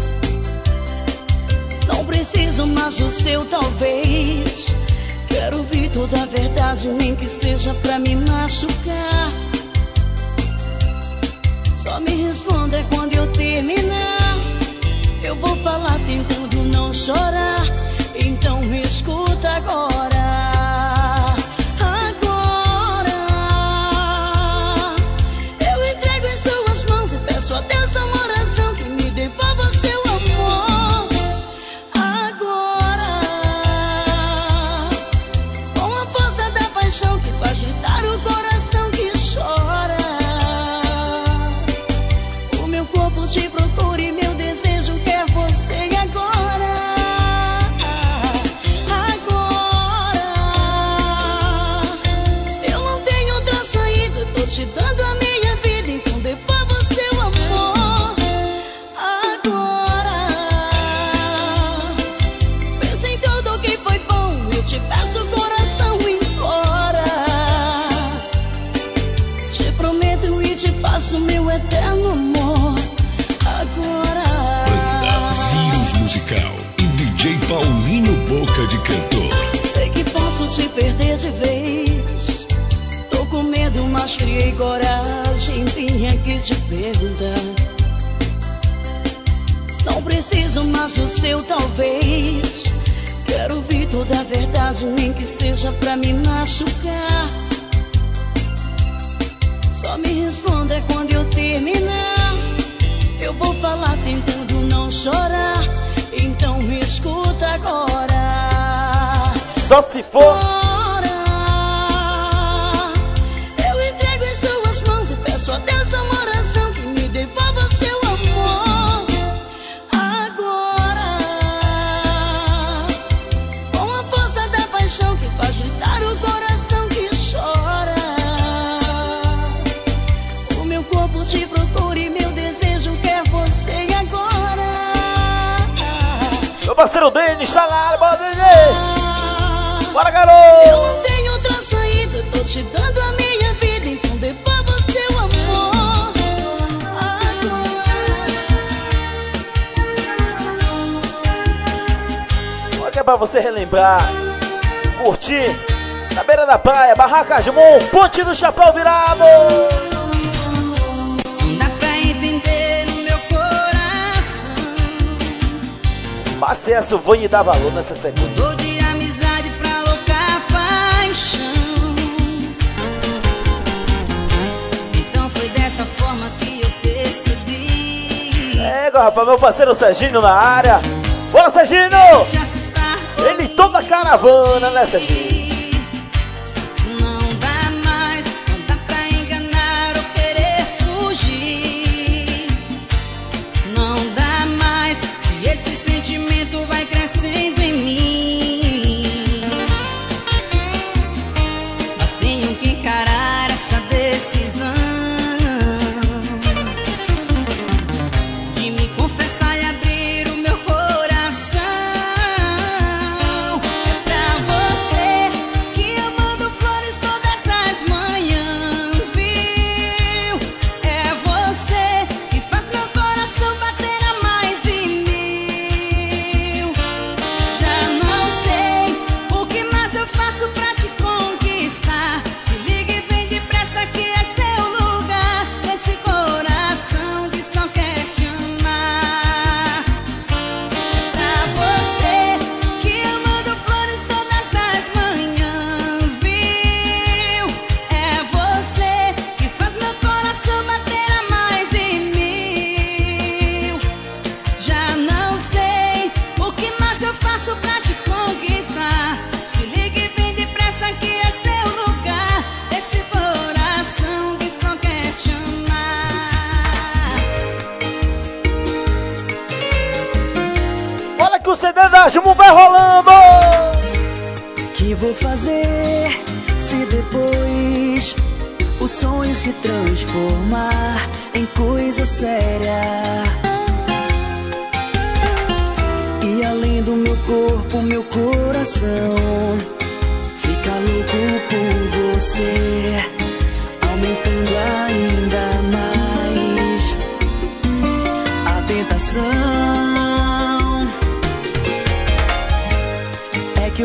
Não preciso mais do seu talvez. Quero ouvir toda a verdade, nem que seja pra me machucar. Só me responda quando eu terminar. Eu vou falar tentando não chorar. Então me escuta agora. Agora eu entrego em suas mãos e peço a Deus uma oração que me devolva seu amor. Agora, com a força da paixão que faz agitar o coração que chora, o meu corpo te procura e meu desejo quer você agora. Te dando a minha vida, então devolva o seu amor. Agora, pensa em tudo que foi bom. Eu te peço, coração, implora. Te prometo e te faço meu eterno amor. Agora. Banda Vírus Musical e DJ Paulinho Boca de Cantor. Sei que posso te perder de vez. Com medo, mas criei coragem. Tinha que te perguntar. Não preciso mais do seu talvez. Quero ouvir toda a verdade, nem que seja pra me machucar. Só me responda quando eu terminar. Eu vou falar tentando não chorar. Então me escuta agora. Só se for. Só Deus uma oração que me devolva seu amor. Agora, com a força da paixão que faz agitar o coração que chora, o meu corpo te procura e meu desejo quer você agora. Meu parceiro Denis tá na área, bora Denis! Bora, garoto! Eu não tenho outra saída, tô te dando a minha vida, então devolva seu amor. Olha que é pra você relembrar, curtir, na beira da praia, Barraca de Mon, Ponte do Chapéu Virado. Não dá pra entender no meu coração. Mas essa eu vou lhe dar valor nessa sequência. Mudou de amizade pra louca paixão. Então foi dessa forma que eu percebi. Rapaz, meu parceiro Serginho na área. Bora, Serginho! Ele toda a caravana, né, Serginho? Crescendo em mim, mas tenho que encarar essa decisão de me confessar e abrir o meu coração. É pra você que eu mando flores todas as manhãs, viu? É você que faz meu coração bater a mais em mim. Faço pra te conquistar. Se liga e vem depressa que é seu lugar. Esse coração que só quer te amar. É pra você que eu mando flores todas as manhãs, viu? É você que faz meu coração bater a mais em mil. Já não sei o que mais eu faço pra te conquistar. Que é seu lugar, esse coração que só quer te amar. Olha que o CD da Jumu vai rolando. Que vou fazer se depois o sonho se transformar em coisa séria? E além do meu corpo, meu coração fica louco por você.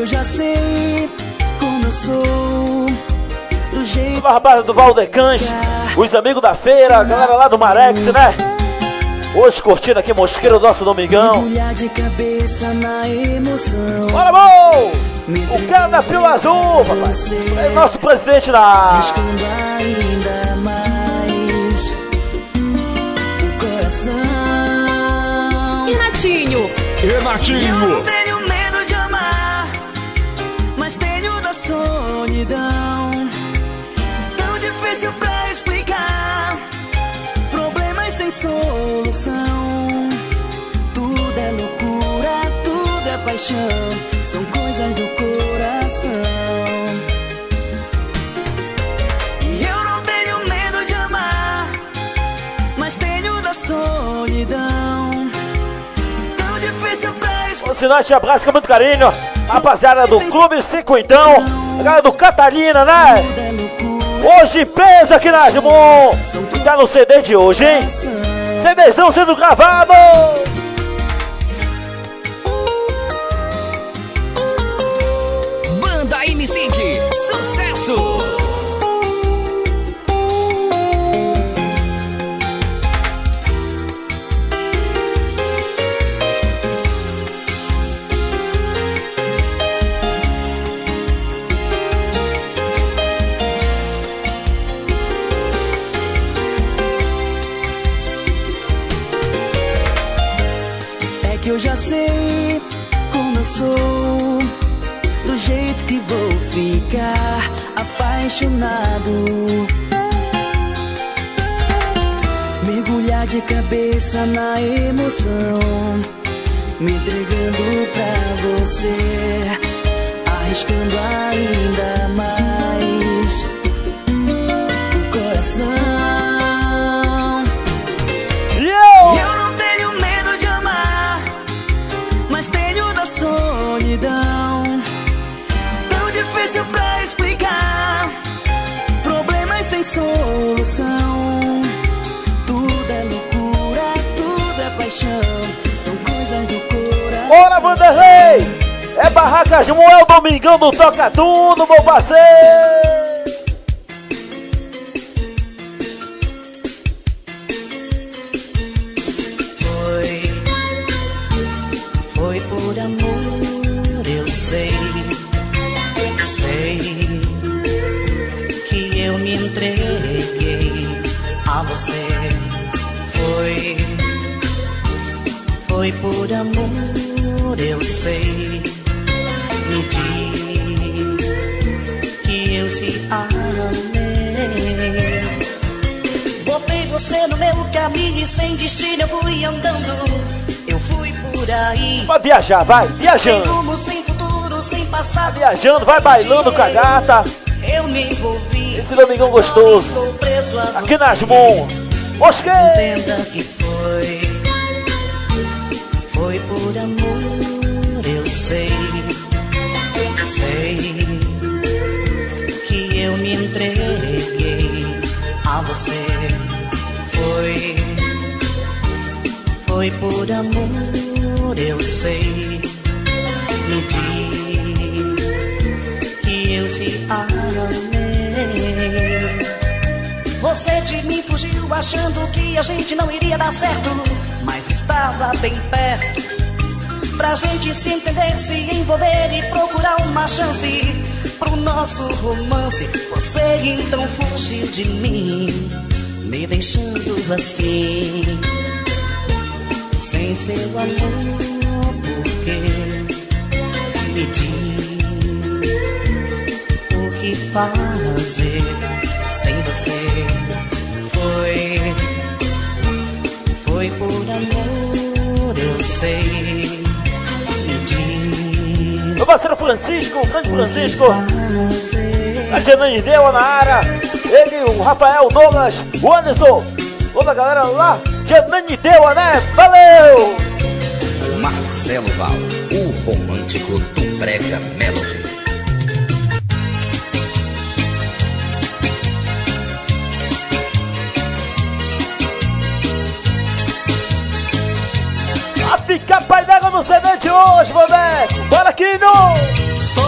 eu já sei como eu sou. Do jeito a rapaziada do Valdecães, os amigos da feira, a galera lá do Marex, né? Hoje curtindo aqui Mosqueiro do nosso Domingão. Mergulhar de cabeça na emoção. Bora, bom! O cara da Pílula Azul, rapaz. É nosso presidente da... Arriscando ainda mais o coração. Renatinho. Eu não tenho medo de amar, mas tenho da solidão. Tão difícil pra explicar, problemas sem solução. Tudo é loucura, tudo é paixão, são coisas do coração. E eu não tenho medo de amar, mas tenho da solidão. Tão difícil pra explicar. O Sinal te abraça com muito carinho. Rapaziada do Clube 5 então. A galera do Catarina, né? Hoje pesa aqui na Agimon. Tá no CD de hoje, hein? CDzão sendo gravado. Banda M5, sucesso! Que eu já sei como eu sou, do jeito que vou ficar apaixonado. Mergulhar de cabeça na emoção, me entregando pra você, arriscando ainda mais o coração. Solidão, tão difícil pra explicar, problemas sem solução. Tudo é loucura, tudo é paixão, são coisas do coração. Bora, Vanderlei! É Barraca Agimon, é o Domingão do Toca Tudo, meu parceiro! Foi por amor, eu sei que eu me entreguei a você. Foi por amor, eu sei. Me diz que eu te amei. Botei você no meu caminho e sem destino eu fui andando. Eu fui por aí. Vai viajar, vai, viajando. Sem rumo, sem futuro, sem passado. Viajando, vai bailando com a gata. Eu me envolvi. Esse Domingão gostoso. Aqui na Agimon. Mosqueiro. Entenda que foi por amor, eu sei que eu me entreguei a você. Foi por amor, eu sei. Me diz que eu te amei. Você de mim fugiu achando que a gente não iria dar certo, mas estava bem perto pra gente se entender, se envolver e procurar uma chance pro nosso romance. Você então fugiu de mim, me deixando assim, sem seu amor. Porque me diz o que fazer sem você. Foi por amor, eu sei. Me diz. Meu parceiro Francisco, o grande Francisco. A Janane deu na área. Ele, o Rafael, o Douglas, o Anderson. Toda a galera lá. Janane deu, né? Valeu! Marcelo Val, o romântico do Brega Melody. A ficar pai d'água no CD de hoje, moleque. Bora aqui no...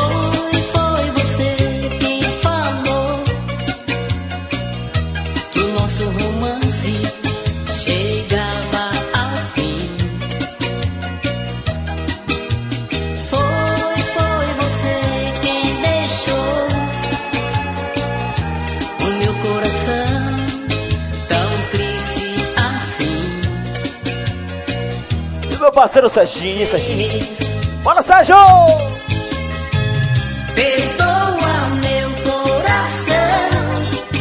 parceiro Serginho. Bora, Sérgio! Perdoa meu coração,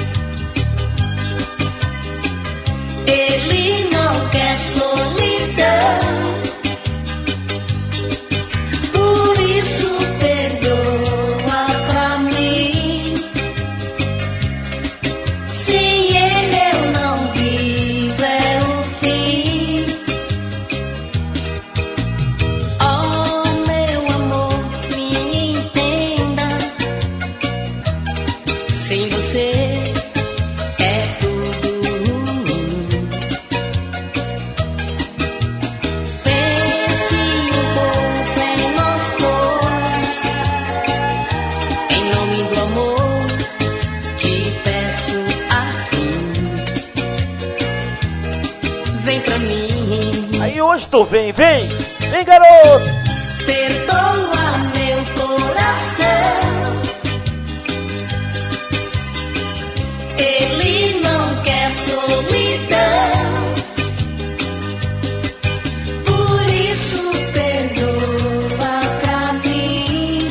ele não quer solidão, por isso perdoa pra mim. Sem ele eu não vivo, é o fim. Oh meu amor, me entenda, sem você é tudo. Pense um pouco em nós dois, em nome do amor te peço assim. Vem pra mim. Aí hoje tu vem, garoto! Perdoa meu coração, ele não quer solidão, por isso perdoa pra mim.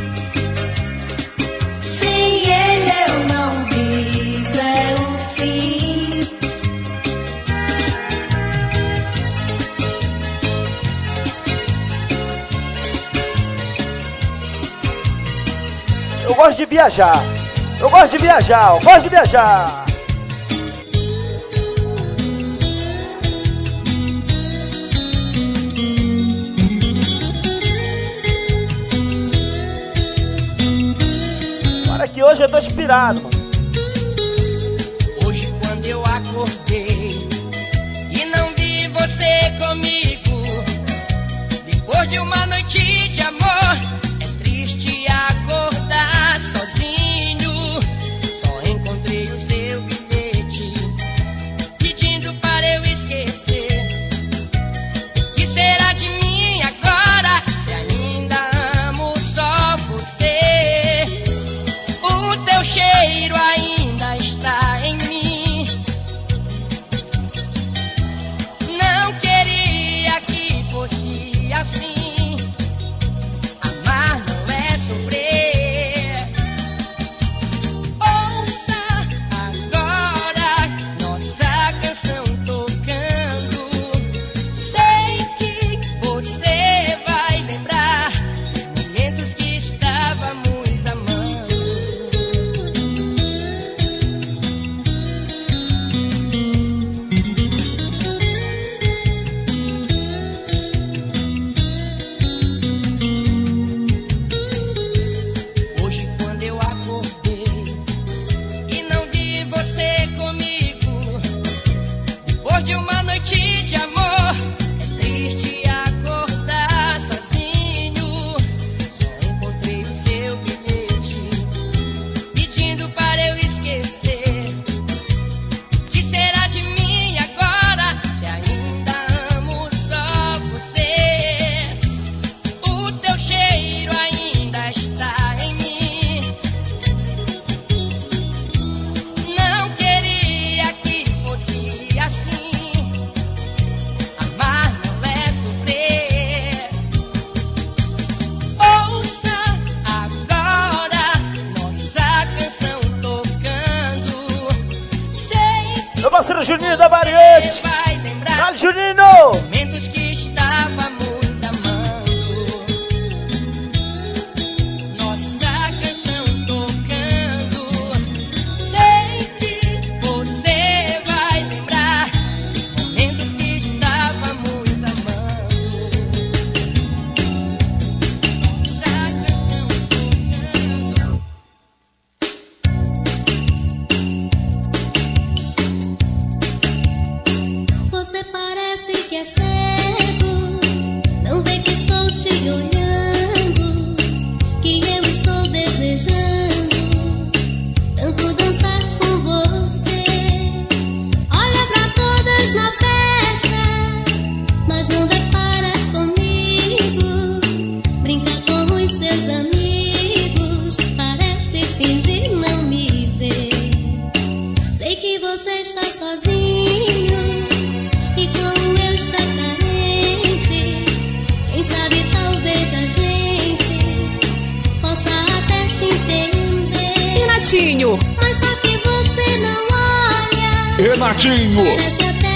Sem ele eu não vivo, é o fim. Eu gosto de viajar. Eu gosto de viajar. Para que hoje eu tô inspirado. Hoje quando eu acordei e não vi você comigo, depois de uma noite de amor, é triste acordar sozinho. Só encontrei o seu bilhete pedindo para eu esquecer. Que será de mim agora se ainda amo só você? O teu cheiro ainda está em mim. Não queria que fosse assim. Amar não é sofrer. Ouça agora nossa canção tocando. Sei que você vai lembrar dos momentos que estávamos amando. Hoje quando eu acordei e não vi você comigo, depois de uma noite de amor, é triste acordar sozinho. Só encontrei o seu bilhete pedindo para eu esquecer. Que será de mim agora se ainda amo só você? O teu cheiro ainda está em mim. Não queria que fosse assim. Amar não é sofrer. Ouça agora nossa canção tocando. Sei Meu parceiro Juninho da Variante. vai lembrar Dale, Juninho! momentos que estávamos amando. Nossa canção tocando. Sei que você vai lembrar momentos que estávamos amando. Nossa canção tocando. Você parece que é sério. Renatinho. Parece até